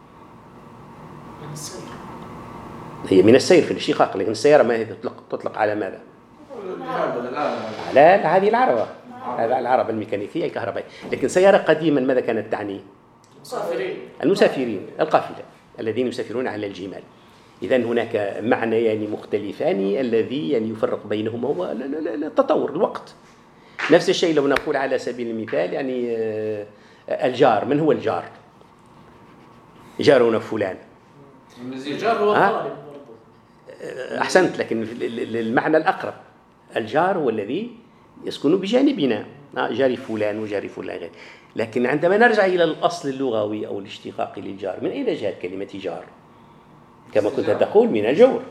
هي من السير في الاشتقاق، لكن السيارة ما هي تطلق على ماذا؟ على هذه العربة، هذا العربة الميكانيكية الكهربائية. لكن سيارة قديما ماذا كانت تعني؟ المسافرين، القافلة الذين يسافرون على الجمال. إذن هناك معنى يعني مختلفان الذي يعني يفرق بينهما هو التطور الوقت. نفس الشيء لو نقول على سبيل المثال يعني الجار، من هو الجار؟ جارنا فلان، الجار هو الطالب. أحسنت، لكن المعنى الأقرب الجار هو الذي يسكن بجانبنا، جاري فلان وجاري فلان غير. لكن عندما نرجع إلى الأصل اللغوي أو الاشتقاقي للجار، من أين جاءت كلمة جار؟ كما كنت تقول من الجور،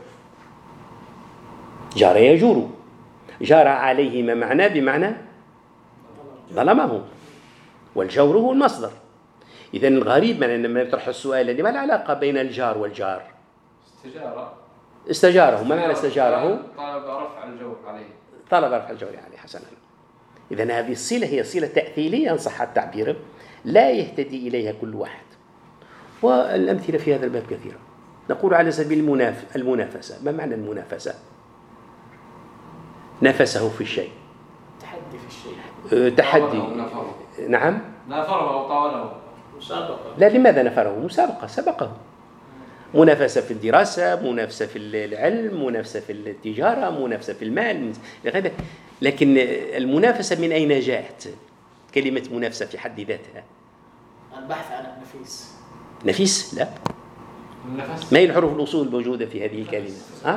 جار يجور، جار عليه ما معناه بمعنى ظلمه، والجور هو المصدر. إذن الغريب من لما يطرح السؤال ما العلاقة بين الجار والجار؟ استجاره، ما معنى استجاره؟ طلب رفع الجور عليه، طلب رفع الجور عليه. حسنا، إذن هذه الصلة هي صلة تأثيلية إن صح التعبير، لا يهتدي إليها كل واحد. والأمثلة في هذا الباب كثيرة. نقول على سبيل المنافسة، ما معنى المنافسة؟ نافسه في الشيء، الشيء؟ تحدي. نعم. نافره أو طاوله. مسابقة. لا، لماذا نفره؟ مسابقة، سبقه. منافسة في الدراسة، منافسة في العلم، منافسة في التجارة، منافسة في المال، لكن المنافسة من أين جاءت؟ كلمة منافسة في حد ذاتها البحث عن النفيس. نفيس؟ لا. النفس. ما هي الحروف الأصول الموجودة في هذه الكلمة؟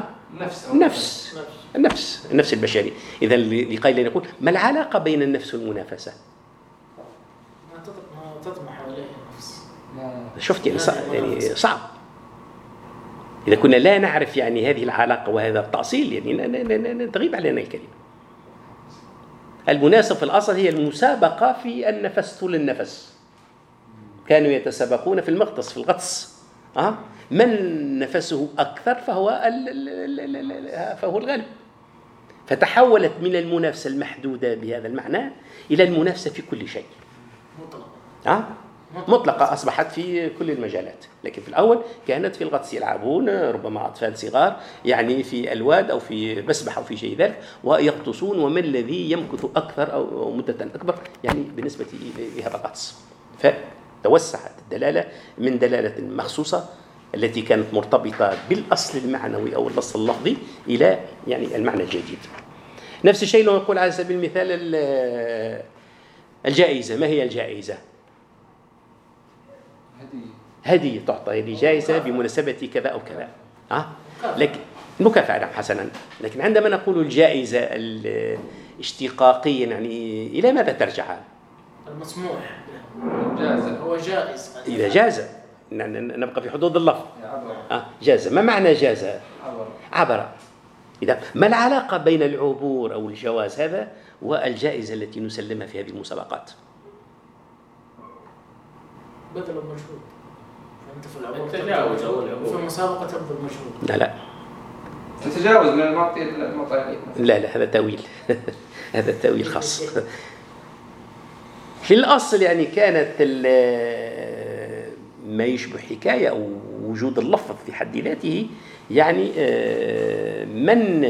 النفس البشري. إذا لقائل نقول ما العلاقة بين النفس والمنافسة؟ ما تطمح إليه النفس. شفت يعني صعب. إذا كنا لا نعرف يعني هذه العلاقة وهذا التأصيل يعني تغيب علينا الكلمة. المناسب في الأصل هي المسابقة في النفس، طول النفس. كانوا يتسابقون في المغطس، في الغطس. من نفسه أكثر فهو الغالب. فتحولت من المنافسة المحدودة بهذا المعنى إلى المنافسة في كل شيء. مطلقة أصبحت في كل المجالات. لكن في الأول كانت في الغطس، يلعبون ربما أطفال صغار يعني في الواد أو في مسبح أو في شيء ذلك، ويغطسون، ومن الذي يمكث أكثر أو مدة أكبر يعني بالنسبة لهذا الغطس. فتوسعت الدلالة من دلالة مخصوصة التي كانت مرتبطة بالأصل المعنوي أو الأصل اللفظي إلى يعني المعنى الجديد. نفس الشيء لو نقول على سبيل المثال الجائزة. ما هي الجائزة؟ هدية تعطى، هذه جائزة بمناسبة كذا أو كذا. لكن مكافأة، نعم، حسنا. لكن عندما نقول الجائزة اشتقاقيا يعني إلى ماذا ترجع؟ المسموح جائز. هو جائز إذا جاز نبقى في حدود اللفظ. جاز. ما معنى جاز؟ عبر. إذا ما العلاقة بين العبور أو الجواز هذا والجائزة التي نسلمها في هذه المسابقات؟ بذل المجهود. أنت في العبور تتجاوز، في المسابقة تبذل مجهود. لا تتجاوز من المعطي للمعطي. لا هذا تأويل. هذا تأويل خاص. في الأصل يعني كانت ما يشبه حكاية أو وجود اللفظ في حد ذاته يعني من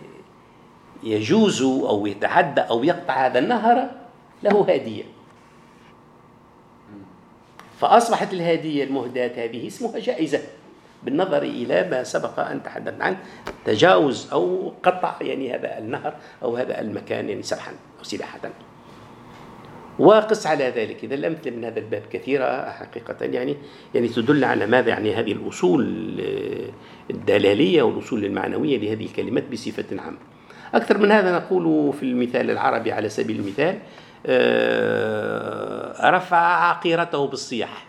يجوز أو يتعدى أو يقطع هذا النهر له هدية. فأصبحت الهدية المهداة هذه اسمها جائزة بالنظر إلى ما سبق أن تحدثنا عنه، تجاوز أو قطع يعني هذا النهر أو هذا المكان يعني سبحا أو سباحة. وقس على ذلك. إذا الأمثلة من هذا الباب كثيرة حقيقة يعني تدل على ماذا يعني هذه الأصول الدلالية والأصول المعنوية لهذه الكلمات بصفة عامة. أكثر من هذا نقول في المثال العربي على سبيل المثال رفع عقيرته بالصياح.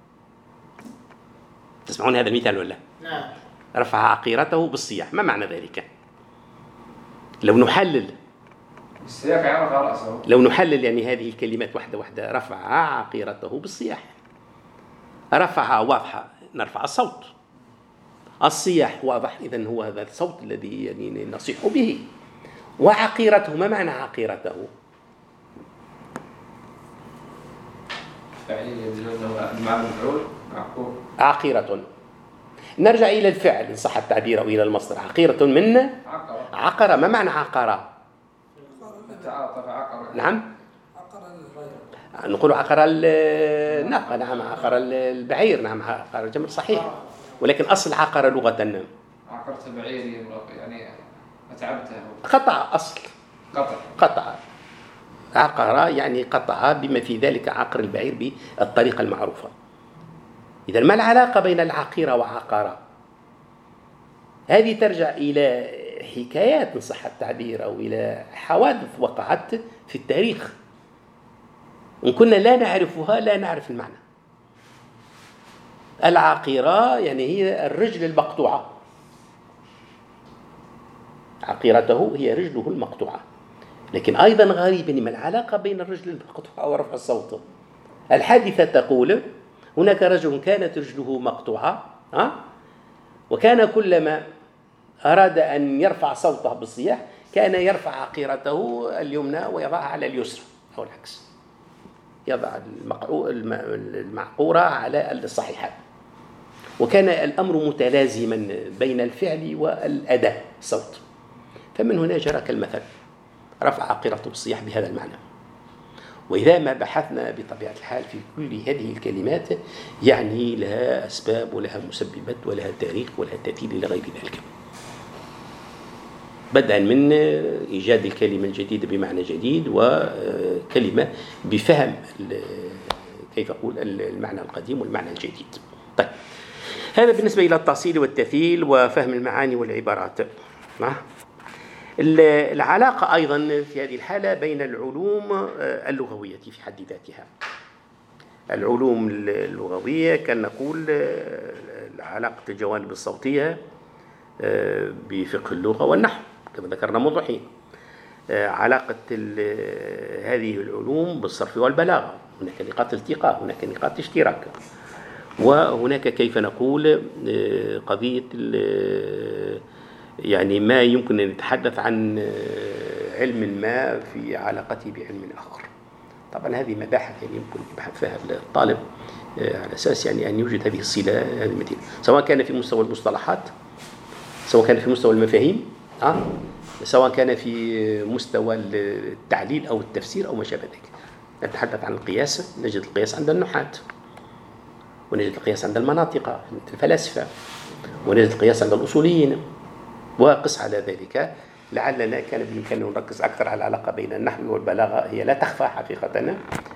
تسمعون هذا المثال ولا؟ نعم. رفع عقيرته بالصياح، ما معنى ذلك؟ لو نحلل السياق يعرف على رأسه. لو نحلل يعني هذه الكلمات واحدة واحدة. رفع عقيرته بالصياح. رفع واضحة، نرفع الصوت. الصياح واضح، إذن هو هذا الصوت الذي يعني نصيح به. وعقيرته، ما معنى عقيرته؟ فعيل المعنى المفعول عقيرة. نرجع إلى الفعل إن صح التعبير أو إلى المصدر. عقيرة من عقرة. ما معنى عقرة؟ نعم، نقول عقر الناقة، نعم، عقر البعير، نعم، عقر الجمل، صحيح. ولكن أصل عقر لغة عقرت بعيري يعني أتعبته. قطع. أصل قطع. عقر يعني قطع، بما في ذلك عقر البعير بالطريقة المعروفة. إذا ما العلاقة بين العقيرة وعقرة؟ هذه ترجع إلى حكايات إن صح التعبير أو إلى حوادث وقعت في التاريخ، إن كنا لا نعرفها لا نعرف المعنى. العقيرة يعني هي الرجل المقطوعة. عقيرته هي رجله المقطوعة. لكن أيضا غريبا ما العلاقة بين الرجل المقطوعة ورفع الصوت؟ الحادثة تقول هناك رجل كانت رجله مقطوعة وكان كلما أراد أن يرفع صوته بالصياح كان يرفع عقيرته اليمنى ويضعها على اليسرى أو العكس، يضع المعقورة على الصحيحة. وكان الأمر متلازما بين الفعل والأداء الصوت. فمن هنا جرى كالمثل رفع عاقرته بالصياح بهذا المعنى. وإذا ما بحثنا بطبيعة الحال في كل هذه الكلمات يعني لها أسباب ولها مسببات ولها تاريخ ولها تأثير إلى غير ذلك، بدءا من إيجاد الكلمة الجديدة بمعنى جديد، وكلمة بفهم كيف أقول المعنى القديم والمعنى الجديد. طيب، هذا بالنسبة إلى التأصيل والتثيل وفهم المعاني والعبارات. العلاقة أيضا في هذه الحالة بين العلوم اللغوية في حد ذاتها. العلوم اللغوية كان نقول علاقة الجوانب الصوتية بفقه اللغة والنحو كما ذكرنا منذ حين، علاقة هذه العلوم بالصرف والبلاغة، هناك نقاط التقاء، هناك نقاط اشتراك، وهناك كيف نقول قضية يعني ما يمكن أن نتحدث عن علم ما في علاقته بعلم آخر. طبعا هذه مباحث يعني يمكن يبحث فيها الطالب على أساس يعني أن يوجد هذه الصلة، هذه المثيل، سواء كان في مستوى المصطلحات، سواء كان في مستوى المفاهيم، سواء كان في مستوى التعليل أو التفسير أو ما شابه ذلك. نتحدث عن القياس، نجد القياس عند النحاة، ونجد القياس عند المناطق الفلاسفة، ونجد القياس عند الأصوليين، وقس على ذلك. لعلنا كان بإمكاننا نركز أكثر على العلاقة بين النحو والبلاغة، هي لا تخفى حقيقة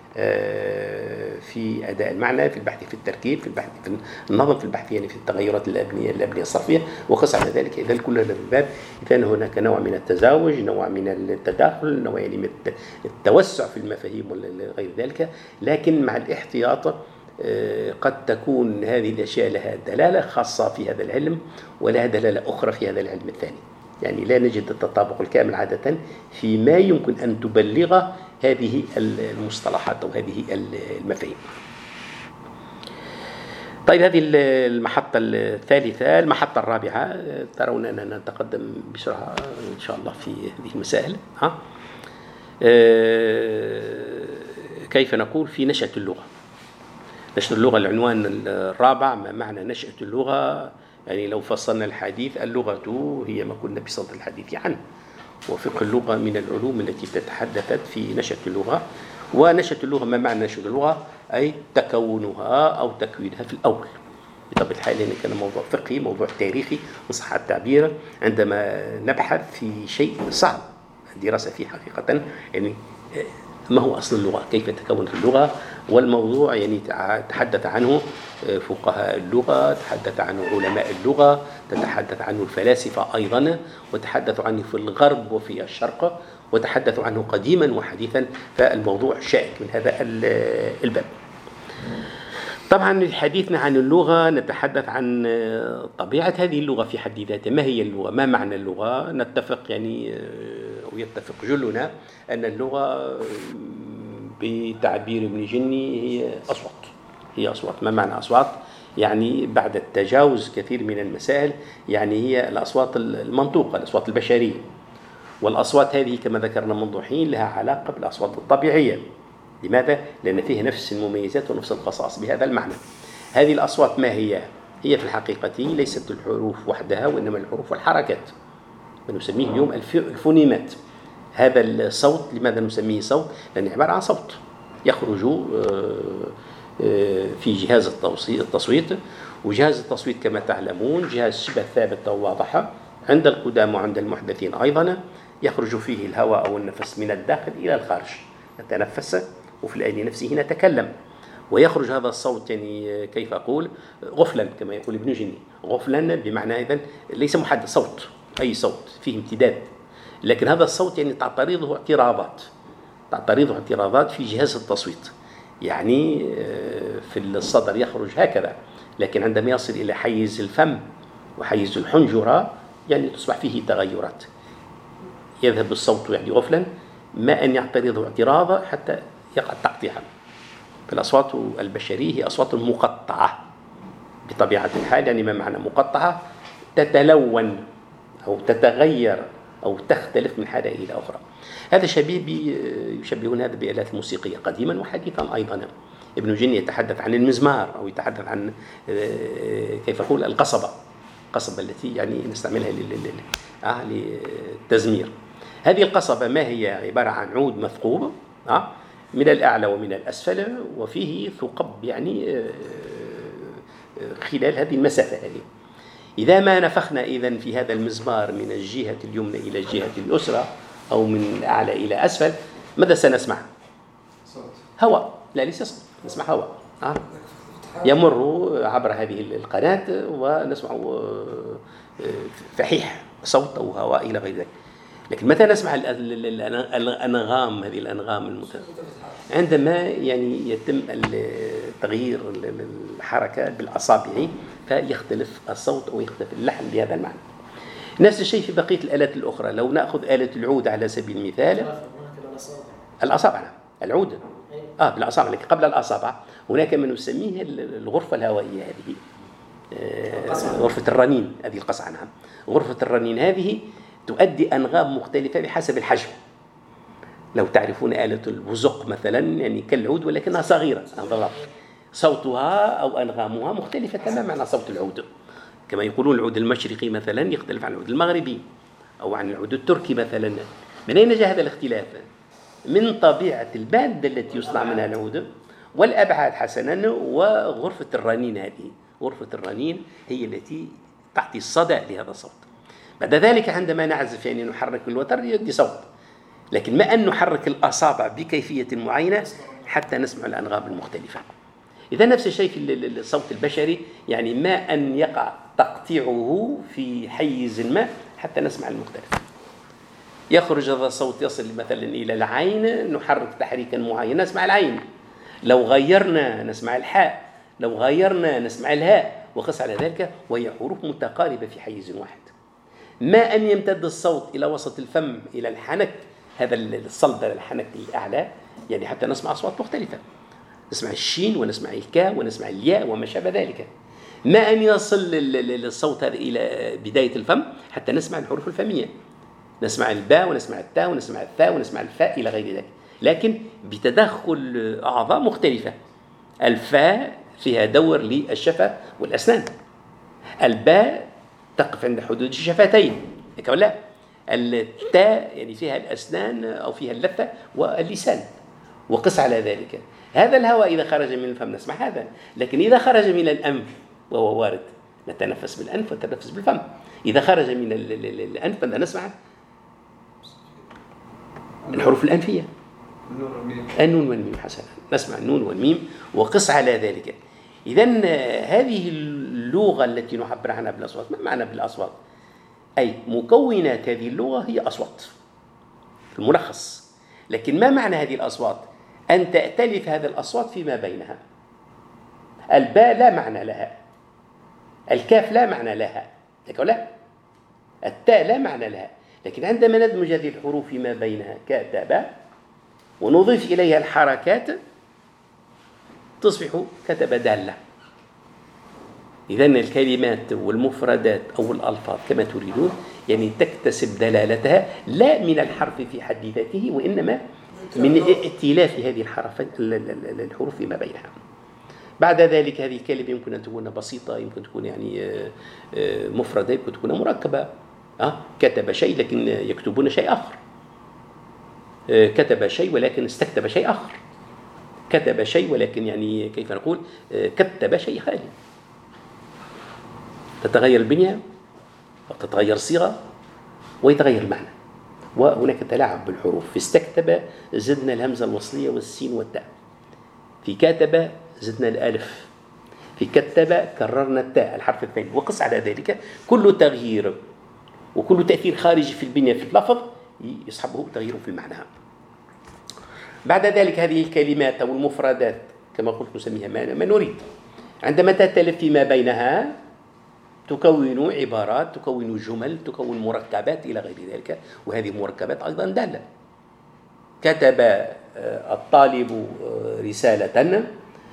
في أداء المعنى، في البحث في التركيب، في البحث في النظم، في البحث يعني في التغيرات الأبنية الصرفية، وقس على ذلك. إذا كل هذا الباب كان هناك نوع من التزاوج، نوع من التداخل، نوع يعني من التوسع في المفاهيم وغير ذلك، لكن مع الاحتياط. قد تكون هذه الأشياء لها دلالة خاصة في هذا العلم ولها دلالة أخرى في هذا العلم الثاني، يعني لا نجد التطابق الكامل عادة فيما يمكن أن تبلغ هذه المصطلحات أو هذه المفاهيم. طيب، هذه المحطة الثالثة. المحطة الرابعة، ترون أننا نتقدم بسرعة إن شاء الله في هذه المسائل. كيف نقول في نشأة اللغة؟ نشأة اللغة العنوان الرابع، ما معنى نشأة اللغة؟ يعني لو فصلنا الحديث، اللغة هي ما كنا بصدد الحديث عنه، وفقه اللغة من العلوم التي تتحدثت في نشأة اللغة. ونشأة اللغة، ما معنى نشأة اللغة؟ أي تكونها أو تكوينها في الأول. بطبيعة الحال هنا كان موضوع فقهي، موضوع تاريخي إن صح التعبير، عندما نبحث في شيء صعب الدراسة فيه حقيقة، يعني ما هو أصل اللغة، كيف تكون في اللغة. والموضوع يعني تحدث عنه فقهاء اللغة، تحدث عنه علماء اللغة، تتحدث عنه الفلاسفة أيضا، وتحدث عنه في الغرب وفي الشرق، وتحدث عنه قديما وحديثا. فالموضوع شائك من هذا الباب. طبعا حديثنا عن اللغة نتحدث عن طبيعة هذه اللغة في حد ذاتها. ما هي اللغة؟ ما معنى اللغة؟ نتفق يعني ويتفق جلنا أن اللغة بتعبير ابن جني هي أصوات. ما معنى أصوات؟ يعني بعد التجاوز كثير من المسائل، يعني هي الأصوات المنطوقة، الأصوات البشرية. والأصوات هذه كما ذكرنا منذ حين لها علاقة بالأصوات الطبيعية. لماذا؟ لأن فيها نفس المميزات ونفس الخصائص بهذا المعنى. هذه الأصوات ما هي؟ هي في الحقيقة ليست الحروف وحدها، وإنما الحروف والحركات، ما نسميه اليوم الفونيمات. هذا الصوت لماذا نسميه صوت؟ لأنه عبارة عن صوت يخرج في جهاز التصويت. وجهاز التصويت كما تعلمون جهاز شبه ثابت وواضح عند القدام وعند المحدثين أيضا، يخرج فيه الهواء أو النفس من الداخل إلى الخارج، نتنفس وفي الآن نفسه نتكلم، ويخرج هذا الصوت يعني كيف أقول غفلا كما يقول ابن جني، غفلا بمعنى إذن ليس محدد، صوت أي صوت فيه امتداد، لكن هذا الصوت يعني تعترضه اعتراضات في جهاز التصويت. يعني في الصدر يخرج هكذا، لكن عندما يصل إلى حيز الفم وحيز الحنجرة يعني تصبح فيه تغيرات، يذهب الصوت يعني غفلا ما أن يعترضه اعتراضا حتى يقع تقطيعا. فالأصوات البشرية هي أصوات مقطعة بطبيعة الحال. يعني ما معنى مقطعة؟ تتلون أو تتغير أو تختلف من حالة إلى أخرى. هذا يشبهون هذا بآلات موسيقية قديما وحديثا أيضا. ابن جني يتحدث عن المزمار أو يتحدث عن كيف أقول القصبة التي يعني نستعملها للتزمير. هذه القصبة ما هي؟ عبارة عن عود مثقوب من الأعلى ومن الأسفل، وفيه ثقب يعني خلال هذه المسافة هذه. إذا ما نفخنا إذن في هذا المزمار من الجهة اليمنى إلى الجهة اليسرى أو من الأعلى إلى أسفل، ماذا سنسمع؟ صوت. هواء. لا ليس صوت، نسمع هواء يمر عبر هذه القناة، ونسمع فحيح صوت أو هواء إلى غير ذلك. لكن متى نسمع الأنغام، هذه الأنغام عندما يعني يتم تغيير الحركة بالأصابع فيختلف الصوت أو يختلف اللحن بهذا المعنى. نفس الشيء في بقية الآلات الأخرى. لو نأخذ آلة العود على سبيل المثال، الأصابع العود بالأصابع، لكن قبل الأصابع هناك ما نسميه الغرفة الهوائية، هذه غرفة الرنين، هذه القصعة. نعم، غرفة الرنين هذه تؤدي أنغام مختلفة بحسب الحجم. لو تعرفون آلة البزق مثلا، يعني كالعود ولكنها صغيرة، صوتها أو أنغامها مختلفة تماما عن صوت العود. كما يقولون العود المشرقي مثلا يختلف عن العود المغربي أو عن العود التركي مثلا. من أين جاء هذا الاختلاف؟ من طبيعة المادة التي يصنع منها العود والأبعاد حسنا وغرفة الرنين. هذه غرفة الرنين هي التي تعطي الصدى لهذا الصوت. بعد ذلك عندما نعزف يعني نحرك الوتر يدي صوت، لكن ما أن نحرك الأصابع بكيفية معينة حتى نسمع الأنغام المختلفة. إذا نفس الشيء في الصوت البشري، يعني ما أن يقع تقطيعه في حيز ما حتى نسمع المختلف. يخرج هذا الصوت يصل مثلا إلى العين، نحرك تحريكا معينا نسمع العين. لو غيرنا نسمع الحاء، لو غيرنا نسمع الهاء، وقس على ذلك، وهي حروف متقاربة في حيز واحد. ما أن يمتد الصوت إلى وسط الفم إلى الحنك، هذا الصلب الحنك الأعلى، يعني حتى نسمع أصوات مختلفة، نسمع الشين ونسمع الكاء ونسمع الياء وما شابه ذلك. ما أن يصل الصوت هذا إلى بداية الفم حتى نسمع الحروف الفمية، نسمع الباء ونسمع التاء ونسمع الثاء ونسمع الفاء إلى غير ذلك، لكن بتدخل أعضاء مختلفة. الفاء فيها دور للشفة والأسنان، الباء تقف عند حدود الشفتين، لا التاء يعني فيها الأسنان أو فيها اللثة واللسان، وقس على ذلك. هذا الهواء إذا خرج من الفم نسمع هذا، لكن إذا خرج من الأنف وهو وارد نتنفس بالأنف ونتنفس بالفم. إذا خرج من الأنف فلا نسمع الحروف الأنفية، النون والميم. حسنا، نسمع النون والميم وقس على ذلك. إذن هذه اللغة التي نعبر عنها بالأصوات، ما معنى بالأصوات؟ أي مكونات هذه اللغة هي أصوات في الملخص. لكن ما معنى هذه الأصوات؟ أن تأتلف هذه الأصوات فيما بينها. الباء لا معنى لها، الكاف لا معنى لها، لا التاء لا معنى لها، لكن عندما ندمج هذه الحروف فيما بينها كاء تاء باء ونضيف إليها الحركات تصبح كتب دالة. إذن الكلمات والمفردات أو الألفاظ كما تريدون يعني تكتسب دلالتها لا من الحرف في حد ذاته، وإنما من ائتلاف هذه الحروف فيما بينها. بعد ذلك هذه الكلمة يمكن أن تكون بسيطة، يمكن تكون يعني مفردة، يمكن تكون مركبة. كتب شيء لكن يكتبون شيء آخر، كتب شيء ولكن استكتب شيء آخر، كتب شيء ولكن يعني كيف نقول كتب شيء خالي. تتغير البنية وتتغير الصيغة ويتغير المعنى. وهناك تلاعب بالحروف. في استكتب زدنا الهمزة الوصلية والسين والتاء، في كاتب زدنا الألف، في كتب كررنا التاء الحرف الثاني، وقس على ذلك. كل تغيير وكل تأثير خارجي في البنية في اللفظ يصحبه تغيير في المعنى. بعد ذلك هذه الكلمات أو المفردات كما قلت نسميها ما نريد. عندما تتلف فيما بينها تكون عبارات، تكون جمل، تكون مركبات إلى غير ذلك، وهذه المركبات أيضا دالة. كتب الطالب رسالة،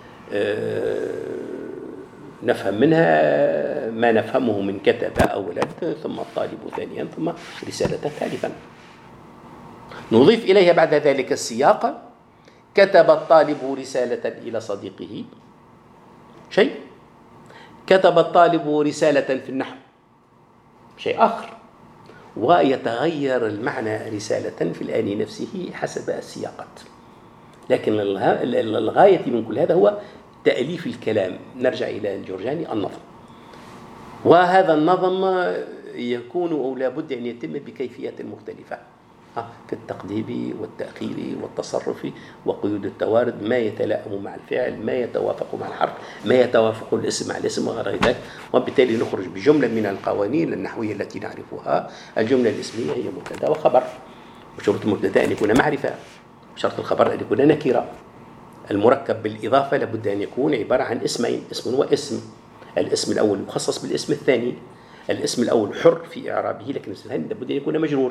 نفهم منها ما نفهمه من كتب أولا، ثم الطالب ثانيا، ثم رسالة ثالثا. نضيف إليها بعد ذلك السياق. كتب الطالب رسالة إلى صديقه شيء، كتب الطالب رسالة في النحو شيء آخر، ويتغير المعنى رسالة في الآن نفسه حسب السياقات. لكن الغاية من كل هذا هو تأليف الكلام. نرجع إلى الجرجاني النظم، وهذا النظم يكون أو لا بد أن يتم بكيفيات مختلفة في التقديم والتأخير والتصرف وقيود التوارد، ما يتلائم مع الفعل، ما يتوافق مع الحرف، ما يتوافق الاسم مع الاسم وغير ذلك. وبالتالي نخرج بجملة من القوانين النحوية التي نعرفها. الجملة الاسمية هي مبتدأ وخبر، وشرط المبتدأ أن يكون معرفة، شرط الخبر أن يكون نكرة. المركب بالإضافة لابد أن يكون عبارة عن اسمين، اسم واسم. الاسم الأول مخصص بالاسم الثاني. الاسم الأول حر في إعرابه، لكن الاسم الثاني لابد أن يكون مجرور.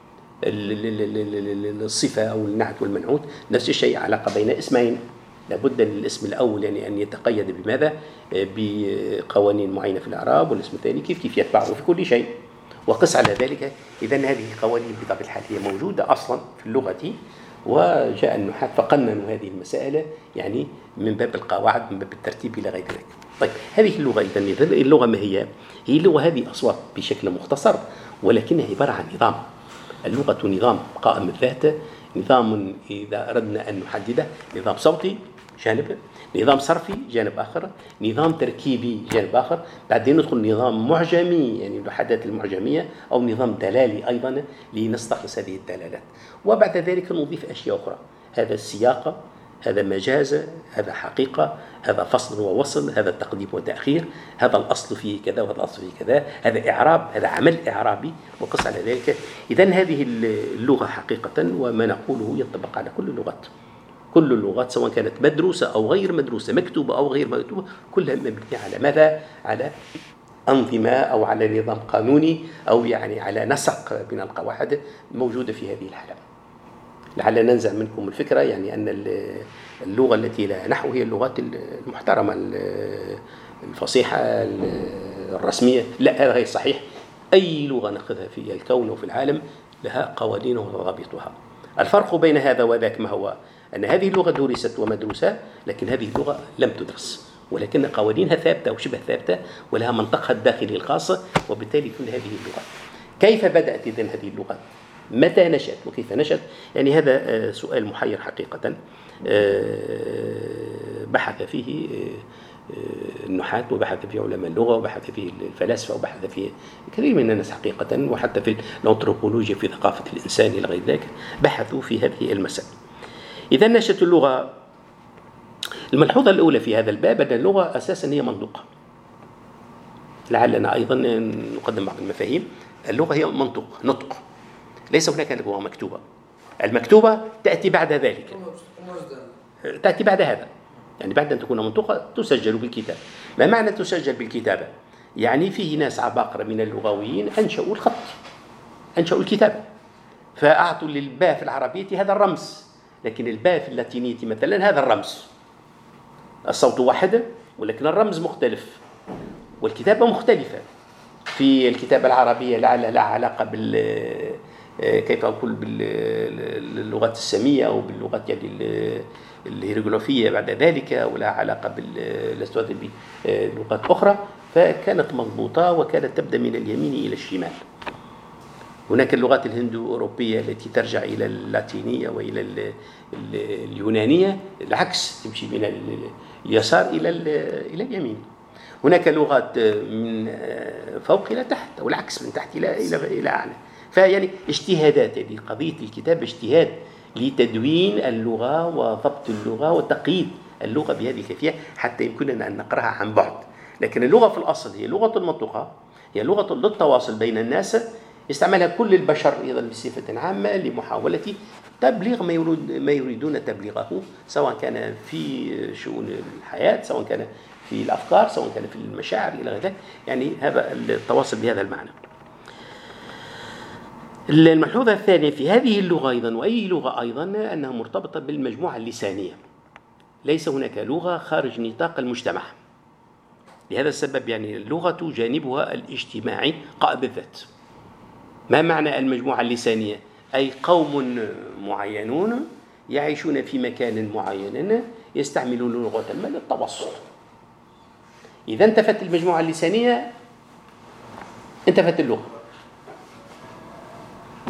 الصفة أو النعت والمنعوت نفس الشيء، علاقة بين اسمين. لابد للاسم الأول يعني أن يتقيد بماذا؟ بقوانين معينة في الإعراب، والاسم الثاني كيف يتبعه في كل شيء. وقس على ذلك. إذن هذه القوانين بطبيعة الحال هي موجودة أصلا في اللغة، وجاء النحاة فقننوا هذه المسائل يعني من باب القواعد، من باب الترتيب إلى غير ذلك. طيب هذه اللغة إذن اللغة ما هي؟ هي اللغة هذه أصوات بشكل مختصر، ولكنها عبارة عن نظام. اللغة نظام قائم الذات، نظام إذا أردنا أن نحدده نظام صوتي جانب، نظام صرفي جانب آخر، نظام تركيبي جانب آخر، بعدين ندخل نظام معجمي يعني الوحدات المعجمية، أو نظام دلالي أيضا لنستخلص هذه الدلالات. وبعد ذلك نضيف أشياء أخرى، هذا السياق، هذا مجاز، هذا حقيقة، هذا فصل ووصل، هذا تقديم وتأخير، هذا الأصل فيه كذا وهذا الأصل فيه كذا، هذا إعراب، هذا عمل إعرابي، وقص على ذلك. إذن هذه اللغة حقيقة وما نقوله ينطبق على كل اللغات. كل اللغات سواء كانت مدروسة أو غير مدروسة، مكتوبة أو غير مكتوبة، كلها مبنية على ماذا؟ على أنظمة أو على نظام قانوني، أو يعني على نسق من القواعد موجودة في هذه الحالة. لعل ننزع منكم الفكرة يعني أن اللغة التي لا نحو هي اللغات المحترمة الفصيحة الرسمية. لا، هذا غير صحيح. أي لغة نأخذها في الكون وفي العالم لها قوانينها وضوابطها. الفرق بين هذا وذاك ما هو؟ أن هذه اللغة درست ومدروسة، لكن هذه اللغة لم تدرس، ولكن قوانينها ثابتة وشبه ثابتة، ولها منطقها الداخلي الخاص. وبالتالي كل هذه اللغات كيف بدأت إذن هذه اللغات؟ متى نشأت وكيف نشأت؟ يعني هذا سؤال محير حقيقة، بحث فيه النحاة، وبحث فيه علماء اللغة، وبحث فيه الفلاسفة، وبحث فيه كثير من الناس حقيقة، وحتى في الأنثروبولوجيا في ثقافة الإنسان إلى غير ذلك بحثوا في هذه المسائل. إذا نشأت اللغة، الملحوظة الأولى في هذا الباب أن اللغة أساسا هي منطق. لعلنا أيضا نقدم بعض المفاهيم. اللغة هي منطق، نطق، ليس هناك لغة مكتوبة. المكتوبة تأتي بعد ذلك، تأتي بعد هذا، يعني بعد أن تكون منطقة تسجل بالكتاب. ما معنى تسجل بالكتابة؟ يعني فيه ناس عباقرة من اللغويين أنشأوا الخط، أنشأوا الكتابة، فأعطوا للباء في العربية هذا الرمز، لكن الباء في اللاتينية مثلا هذا الرمز. الصوت واحد ولكن الرمز مختلف، والكتابة مختلفة. في الكتابة العربية لعل لها علاقة كيف أقول باللغات السامية أو باللغات يعني الهيروغليفية بعد ذلك، ولا علاقة باللغات أخرى، فكانت مضبوطة وكانت تبدأ من اليمين إلى الشمال. هناك اللغات الهندو أوروبية التي ترجع إلى اللاتينية وإلى اليونانية، العكس، تمشي من اليسار إلى اليمين. هناك لغات من فوق إلى تحت، أو العكس من تحت إلى أعلى. فيعني اجتهادات، يعني قضية الكتاب اجتهاد لتدوين اللغة وضبط اللغة وتقييد اللغة بهذه الكيفية حتى يمكننا أن نقرأها عن بعد. لكن اللغة في الأصل هي لغة المنطقة، هي لغة للتواصل بين الناس، يستعملها كل البشر أيضا بصفة عامة لمحاولة تبليغ ما يريدون تبليغه، سواء كان في شؤون الحياة، سواء كان في الأفكار، سواء كان في المشاعر إلى غير ذلك. يعني هذا التواصل بهذا المعنى. الملحوظة الثانية في هذه اللغة أيضا وأي لغة أيضا أنها مرتبطة بالمجموعة اللسانية، ليس هناك لغة خارج نطاق المجتمع. لهذا السبب يعني اللغة جانبها الاجتماعي قائم بالذات. ما معنى المجموعة اللسانية؟ أي قوم معينون يعيشون في مكان معين يستعملون لغة ما للتواصل. إذا انتفت المجموعة اللسانية انتفت اللغة.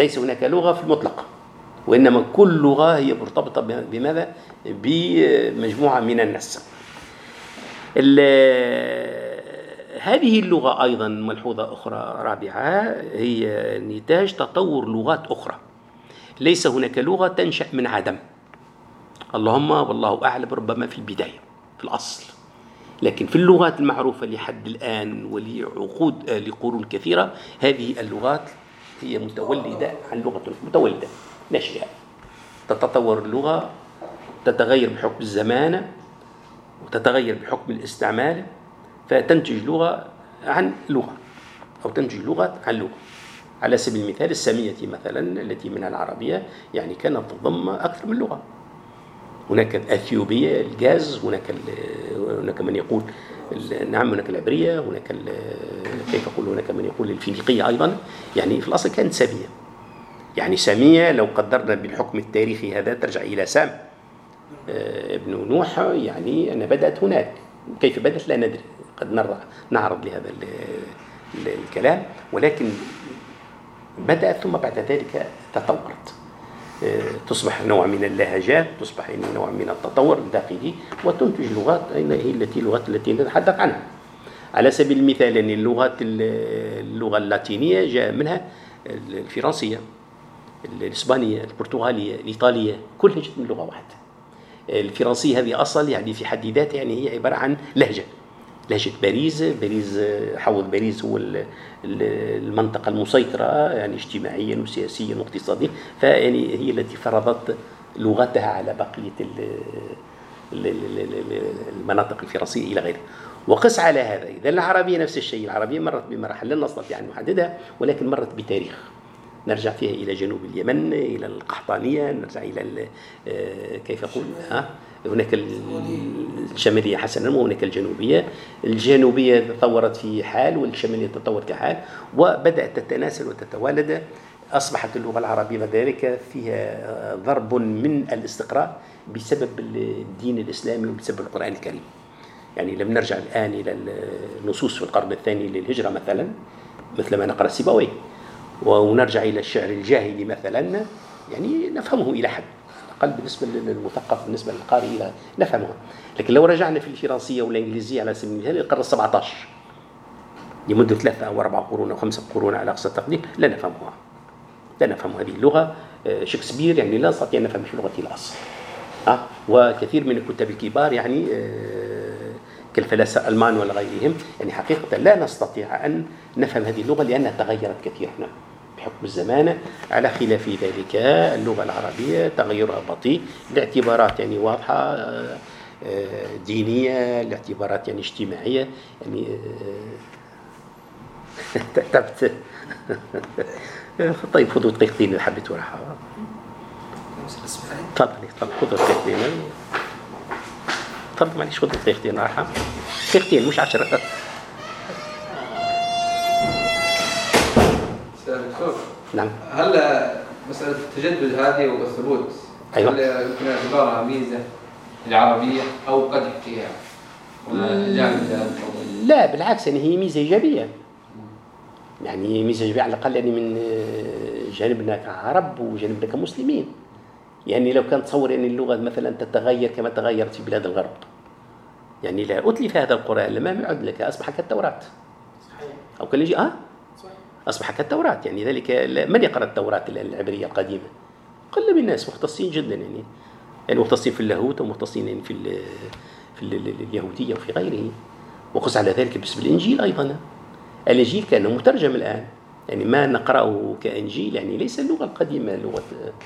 ليس هناك لغة في المطلق، وإنما كل لغة هي مرتبطة بماذا؟ بمجموعة من الناس. هذه اللغة أيضا ملحوظة أخرى رابعة، هي نتاج تطور لغات أخرى. ليس هناك لغة تنشأ من عدم، اللهم والله أعلم، ربما في البداية في الأصل، لكن في اللغات المعروفة لحد الآن ولعقود لقرون كثيرة، هذه اللغات هي متولدة عن لغة متولدة ناشئة، تتطور اللغة، تتغير بحكم الزمان وتتغير بحكم الاستعمال، فتنتج لغة عن لغة أو تنتج لغة عن لغة. على سبيل المثال السامية مثلا التي منها العربية يعني كانت تضم أكثر من لغة. هناك الأثيوبية الجاز، هناك من يقول نعم، هناك العبرية، هناك كيف أقول، هناك من يقول الفينيقية أيضا. يعني في الأصل كانت سامية. يعني سامية لو قدرنا بالحكم التاريخي هذا ترجع إلى سام ابن نوح، يعني أنها بدأت هناك. كيف بدأت لا ندري، قد نعرض لهذا الكلام، ولكن بدأت ثم بعد ذلك تطورت، تصبح نوع من اللهجات، تصبح نوع من التطور الداخلي، وتنتج لغات هي اللغات التي نتحدث عنها. على سبيل المثال يعني اللغة اللاتينية جاء منها الفرنسية، الإسبانية، البرتغالية، الإيطالية، كلها جت من لغة واحدة. الفرنسية هذه أصل يعني في حد ذاتها يعني هي عبارة عن لهجة باريس حوض باريس هو المنطقة المسيطرة يعني اجتماعيا وسياسيا واقتصاديا، فيعني هي التي فرضت لغتها على بقية المناطق الفرنسية إلى غيره. وقس على هذا إذا العربية نفس الشيء، العربية مرت بمراحل لا نستطيع أن نحددها، ولكن مرت بتاريخ نرجع فيها إلى جنوب اليمن، إلى القحطانية، نرجع إلى كيف أقول هناك الشمالية حسنا وهناك الجنوبية تطورت في حال والشمالية تطورت كحال، وبدأت تتناسل وتتوالد. أصبحت اللغة العربية ذلك فيها ضرب من الاستقراء بسبب الدين الإسلامي وبسبب القرآن الكريم. يعني لم نرجع الآن إلى النصوص في القرن الثاني للهجرة مثلا مثل ما نقرأ سيبويه، ونرجع إلى الشعر الجاهلي مثلا، يعني نفهمه إلى حد أقل بالنسبة للمثقف، بالنسبة للقارئ نفهمه. لكن لو رجعنا في الفرنسية والإنجليزية على سبيل المثال القرن 17 لمدة 3 أو 4 قرون أو 5 قرون على أقصى تقدير لا نفهمها، لا نفهم هذه اللغة. شكسبير يعني لا نستطيع أن نفهم في لغة الأصل. وكثير من الكتاب الكبار يعني كالفلاسفة الألمان ولا غيرهم، يعني حقيقة لا نستطيع أن نفهم هذه اللغة لأنها تغيرت كثيرا بحكم الزمان. على خلاف ذلك اللغة العربية تغيرها بطيء لاعتبارات يعني واضحة، دينية، لاعتبارات يعني اجتماعية، يعني تعبت. طيب خذوا دقيقتين اللي حبيت وراها. تفضلي خذوا دقيقتين. تفضل معليش خذوا دقيقتين راحة، دقيقتين مش 10. نعم. هل مسألة التجدد هذه والثبوت أيوة. هل يمكن اعتبارها ميزة للعربية أو قد فيها لا بالعكس، يعني هي ميزة إيجابية، يعني ميزة إيجابية على الأقل يعني من جانبنا كعرب وجانبنا كمسلمين. يعني لو كان تصور أن اللغة مثلا تتغير كما تغيرت في بلاد الغرب، يعني لا أتلف هذا القرآن لما يعد لك أصبح كالتوراة أو كالإنجيل. أصبح كالتوراة، يعني ذلك من يقرأ التوراة العبرية القديمة؟ قل من الناس، مختصين جدا يعني مختصين في اللاهوت ومختصين يعني في اليهودية وفي غيره. وقس على ذلك بالنسبة للإنجيل أيضا، الإنجيل كان مترجم الآن، يعني ما نقرأه كإنجيل يعني ليس اللغة القديمة، لغة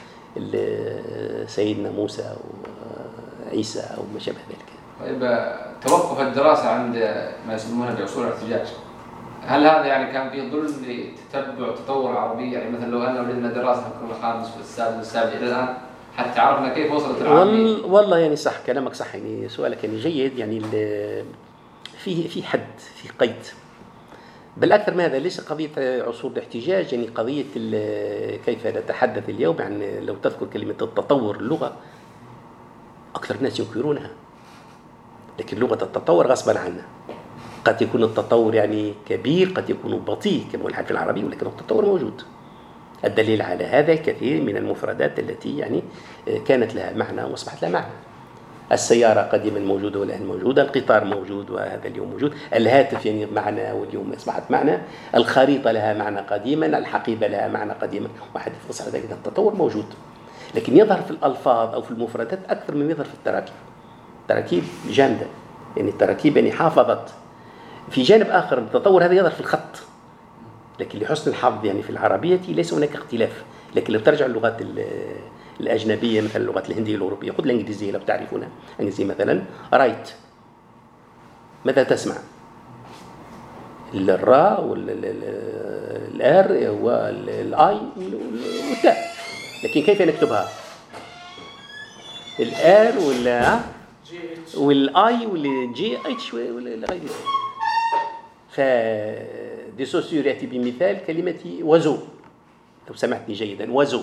سيدنا موسى وعيسى أو ما شابه ذلك. طيب توقف الدراسة عند ما يسمونه بأصول الاحتجاج، هل هذا يعني كان فيه ظلم لتتبع تطور العربية؟ يعني مثلا لو أن وجدنا دراسة في القرن الخامس والسادس والسابع إلى الآن حتى عرفنا كيف وصلت العربية. والله يعني صح كلامك صح، يعني سؤالك يعني جيد، يعني في حد في قيد. بل أكثر من هذا ليس قضية عصور الاحتجاج، يعني قضية كيف نتحدث اليوم. يعني لو تذكر كلمة التطور اللغة أكثر الناس ينكرونها، لكن لغة التطور غصبا عنها. قد يكون التطور يعني كبير، قد يكون بطيء كما هو الحال في العربي، ولكن التطور موجود. الدليل على هذا كثير من المفردات التي يعني كانت لها معنى وأصبحت لها معنى. السيارة قديما موجودة والآن موجودة، القطار موجود وهذا اليوم موجود، الهاتف يعني معنى واليوم أصبحت معنى، الخريطة لها معنى قديما، الحقيبة لها معنى قديما، واحد يفصل على ذلك. التطور موجود، لكن يظهر في الألفاظ أو في المفردات أكثر من يظهر في التراكيب. تراكيب جامدة، يعني التراكيب يعني حافظت. في جانب آخر التطور هذا يظهر في الخط، لكن لحسن الحظ يعني في العربية ليس هناك اختلاف. لكن لو ترجع اللغات الأجنبية مثل اللغات الهندية والأوروبية، خذ الإنجليزية لو تعرفونها، الإنجليزية مثلا رايت، ماذا تسمع؟ الراء والآر والآي والتاء، لكن كيف نكتبها؟ الآر والآي والجي اتش وغير ذلك. فدي سوسيور يأتي بمثال كلمة وزو، لو سمعتني جيدا، وزو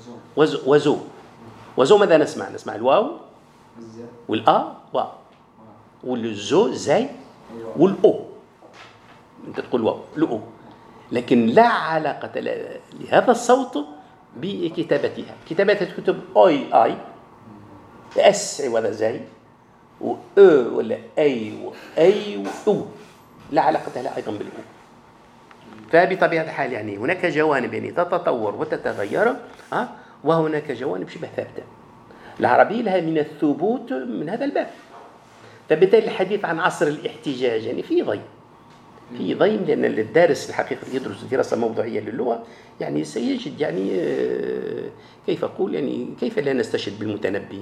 ماذا نسمع؟ نسمع الواو والآ واو والزو زي والأو، أنت تقول واو الأو، لكن لا علاقة لهذا الصوت بكتابتها. كتابتها تكتب أي اس وهذا زي و ولا اي و لا علاقة لها أيضا بالأو. فبطبيعة الحال يعني هناك جوانب يعني تتطور وتتغير، وهناك جوانب شبه ثابتة. العربية لها من الثبوت من هذا الباب. فبالتالي الحديث عن عصر الاحتجاج يعني في ضيم، لأن الدارس الحقيقة يدرس دراسة موضوعية للغة يعني سيجد يعني كيف أقول يعني كيف لا نستشهد بالمتنبي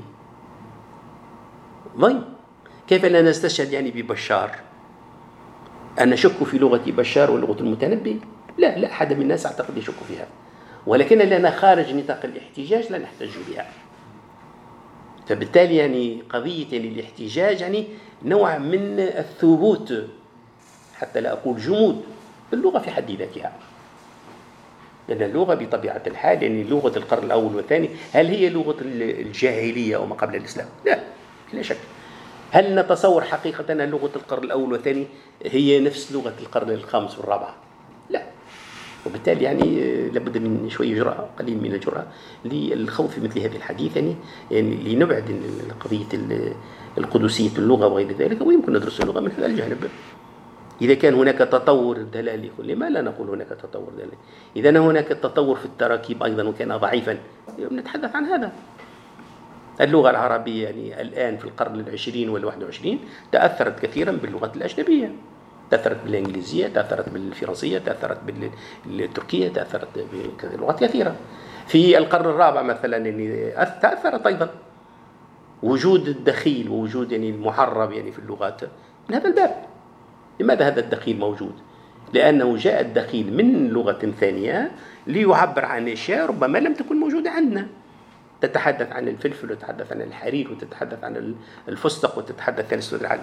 ضيم، كيف لا نستشهد يعني ببشار. أنا أشك في لغة بشار ولغة المتنبي؟ لا أحد من الناس أعتقد يشك فيها، ولكن لأننا خارج نطاق الاحتجاج لا نحتج بها. فبالتالي يعني قضية يعني الاحتجاج يعني نوع من الثبوت، حتى لا أقول جمود اللغة في حد ذاتها. لأن اللغة بطبيعة الحال يعني لغة القرن الأول والثاني، هل هي لغة الجاهلية أو ما قبل الإسلام؟ لا شك. هل نتصور حقيقة أن لغة القرن الأول والثاني هي نفس لغة القرن الخامس والرابع؟ لا. وبالتالي يعني لابد من شوية جرأة، قليل من الجرأة للخوض في مثل هذه الحديث، يعني لنبعد قضية القدسية اللغة وغير ذلك، ويمكن ندرس اللغة من هذا الجانب. إذا كان هناك تطور دلالي، لما لا نقول هناك تطور دلالي؟ إذا هناك تطور في التراكيب أيضا وكان ضعيفا نتحدث عن هذا. اللغة العربية يعني الآن في القرن العشرين وال21 تأثرت كثيرا باللغات الأجنبية، تأثرت بالإنجليزية، تأثرت بالفرنسية، تأثرت بالتركية، تأثرت بلغات كثيرة. في القرن الرابع مثلا يعني تأثرت أيضا وجود الدخيل ووجود يعني المحرب يعني في اللغات من هذا الباب. لماذا هذا الدخيل موجود؟ لأنه جاء الدخيل من لغة ثانية ليعبر عن أشياء ربما لم تكن موجودة عندنا. تتحدث عن الفلفل وتتحدث عن الحرير وتتحدث عن الفستق وتتحدث عن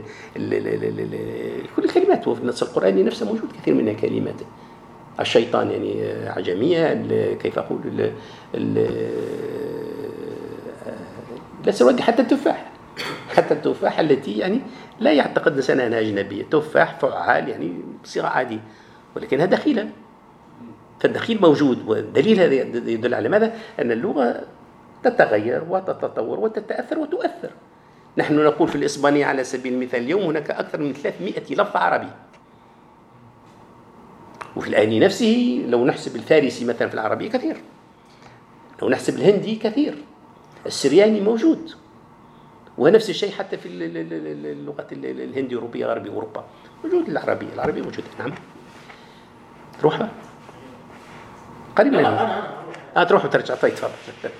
كل الكلمات. وفي النص القرآني نفسه موجود كثير من الكلمات. الشيطان يعني عجمية، كيف أقول الأسود، حتى التفاح التي يعني لا يعتقد الإنسان أنها أجنبية، تفاح فعال يعني بصيغة عادية، ولكنها دخيلة. فالدخيل موجود، والدليل هذا يدل على ماذا؟ أن اللغة تتغير وتتطور وتتأثر وتؤثر. نحن نقول في الإسبانية على سبيل المثال اليوم هناك أكثر من 300 لفظ عربي، وفي الآن نفسه لو نحسب الفارسي مثلا في العربية كثير، لو نحسب الهندي كثير، السرياني موجود، ونفس الشيء حتى في اللغة الهندية الأوروبية غربي أوروبا موجود. العربية موجودة. نعم روحها قريب منها تروح وترجع. طيب تفضل.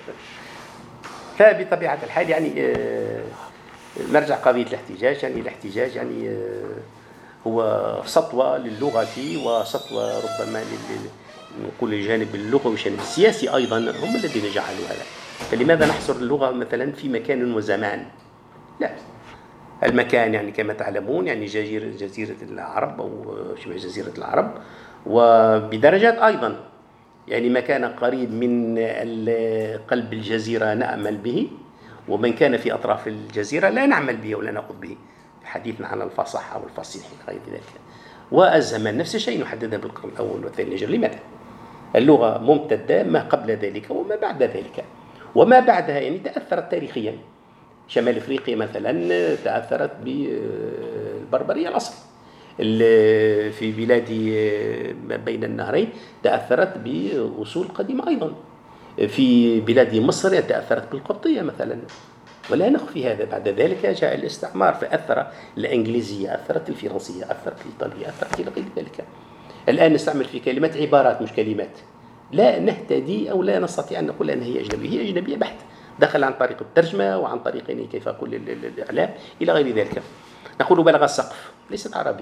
فبطبيعة الحال يعني نرجع قضية الاحتجاج. يعني الاحتجاج يعني هو سطوة للغة وسطوة ربما نقول الجانب اللغوي والجانب السياسي أيضا هم الذين جعلوا هذا. فلماذا نحصر اللغة مثلا في مكان وزمان؟ لا، المكان يعني كما تعلمون يعني جزيرة العرب أو شبه جزيرة العرب، وبدرجات أيضا يعني ما كان قريب من قلب الجزيرة نعمل به، ومن كان في أطراف الجزيرة لا نعمل به ولا نأخذ به، حديثنا عن الفصحى والفصيح غير ذلك. والزمان نفس الشيء نحددها بالقرن الأول والثاني الهجري. لماذا؟ اللغة ممتدة ما قبل ذلك وما بعد ذلك، وما بعدها يعني تأثرت تاريخيا. شمال أفريقيا مثلا تأثرت بالبربرية الأصل، في بلاد ما بين النهرين تأثرت بأصول قديمة أيضا، في بلاد مصر تأثرت بالقبطية مثلا، ولا نخفي هذا. بعد ذلك جاء الاستعمار فأثر الإنجليزية، أثرت الفرنسية، أثرت الإيطالية، أثرت إلى غير ذلك. الآن نستعمل في كلمات عبارات مش كلمات، لا نهتدي أو لا نستطيع أن نقول أنها هي أجنبية، هي أجنبية بحت، دخل عن طريق الترجمة وعن طريق يعني كيف أقول الإعلام إلى غير ذلك. نقول بلغ السقف، ليست عربي.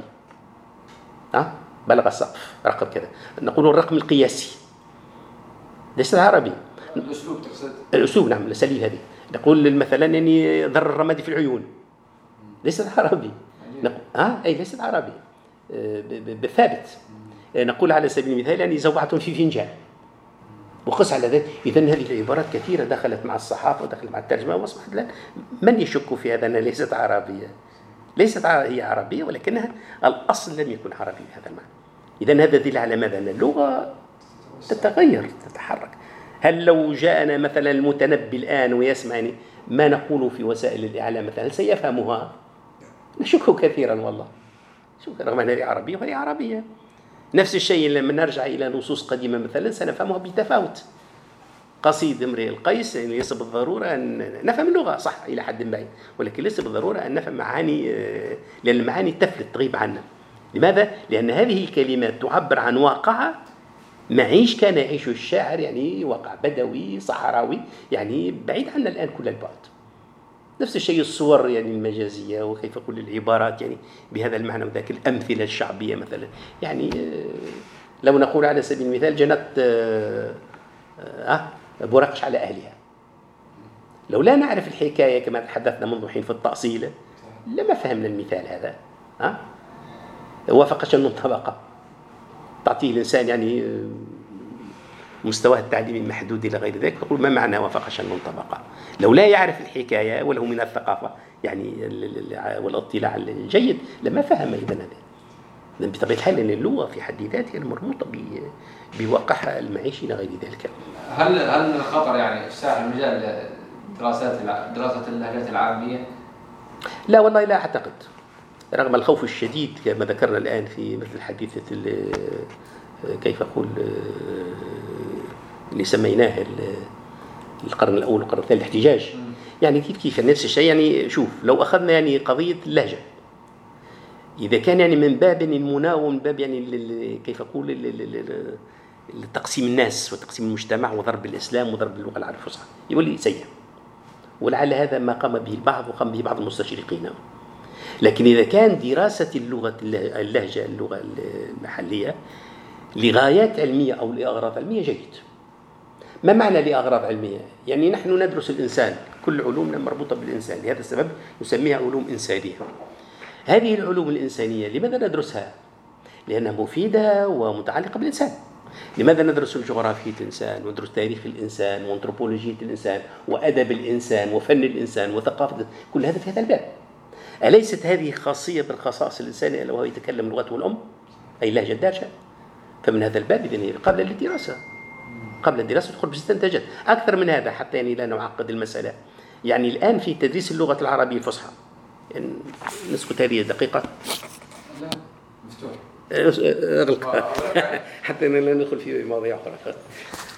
بلغ السقف رقم كذا. نقول الرقم القياسي، ليست عربي. الأسلوب تقصد؟ الأسلوب نعم، الأساليب هذه. نقول مثلا يعني ذر الرمادي في العيون، ليست عربي. أي ليست عربي بالثابت. نقول على سبيل المثال يعني زوعة في فنجان، وقس على ذلك. إذن هذه العبارات كثيرة دخلت مع الصحافة ودخلت مع الترجمة، وأصبحت الآن من يشك في هذا أنها ليست عربية؟ ليست هي عربية، ولكنها الأصل لم يكن عربي بهذا المعنى. إذن هذا دليل على ماذا؟ أن اللغة تتغير تتحرك. هل لو جاءنا مثلا المتنبي الآن ويسمع ما نقول في وسائل الإعلام مثلا، هل سيفهمها؟ نشك كثيرا والله، رغم أنها عربية وهي عربية. نفس الشيء لما نرجع إلى نصوص قديمة مثلا سنفهمها بتفاوت. قصيد امرئ القيس يعني ليس بالضرورة أن نفهم اللغة صح إلى حد بعيد، ولكن ليس بالضرورة أن نفهم معاني، لأن المعاني تفلت تغيب عنا. لماذا؟ لأن هذه الكلمات تعبر عن واقع معيش كان يعيشه الشاعر، يعني واقع بدوي صحراوي يعني بعيد عنا الآن كل البعد. نفس الشيء الصور يعني المجازية وكيف أقول العبارات يعني بهذا المعنى، وذاك الأمثلة الشعبية مثلا. يعني لو نقول على سبيل المثال جنت بورقش على أهلها، لو لا نعرف الحكاية كما تحدثنا منذ حين في التأصيل لما فهمنا المثال هذا. وافق شن طبقة تعطيه الإنسان يعني مستواه التعليمي محدود إلى غير ذلك، يقول ما معنى وافق شن طبقة؟ لو لا يعرف الحكاية وله من الثقافة يعني والاطلاع الجيد لما فهم إذن هذا. بطبيعة الحال أن اللغة في حد ذاتها مربوطة بواقعها المعيشي إلى غير ذلك. هل من الخطر يعني إفساح المجال دراسة اللهجات العامية؟ لا والله لا أعتقد، رغم الخوف الشديد كما ذكرنا الآن في مثل حديثة كيف أقول اللي سميناه القرن الأول والقرن الثاني الاحتجاج. يعني كيف نفس الشيء. يعني شوف لو أخذنا يعني قضية اللهجة، إذا كان يعني من باب المناوم، من باب يعني كيف أقول تقسيم الناس وتقسيم المجتمع وضرب الإسلام وضرب اللغة العربية الفصحى، يقول لي سيء، ولعل هذا ما قام به البعض وقام به بعض المستشرقين. لكن إذا كان دراسة اللهجة اللغة المحلية لغايات علمية أو لأغراض علمية جيد. ما معنى لأغراض علمية؟ يعني نحن ندرس الإنسان، كل علومنا مربوطة بالإنسان، لهذا السبب نسميها علوم إنسانية. هذه العلوم الإنسانية لماذا ندرسها؟ لأنها مفيدة ومتعلقة بالإنسان. لماذا ندرس جغرافية الإنسان وندرس تاريخ الإنسان وأنثروبولوجية الإنسان وأدب الإنسان وفن الإنسان وثقافة؟ كل هذا في هذا الباب. أليست هذه خاصية من خصائص الإنسان ألا وهو يتكلم لغته الأم أي اللهجة الدارجة؟ فمن هذا الباب إذن قبل الدراسة، قبل الدراسة تدخل باستنتاجات أكثر من هذا حتى يعني لا نعقد المسألة. يعني الآن في تدريس اللغة العربية الفصحى يعني نسكت هذه دقيقة. لا مفتوح أغلق حتى لا ندخل في مواضيع أخرى.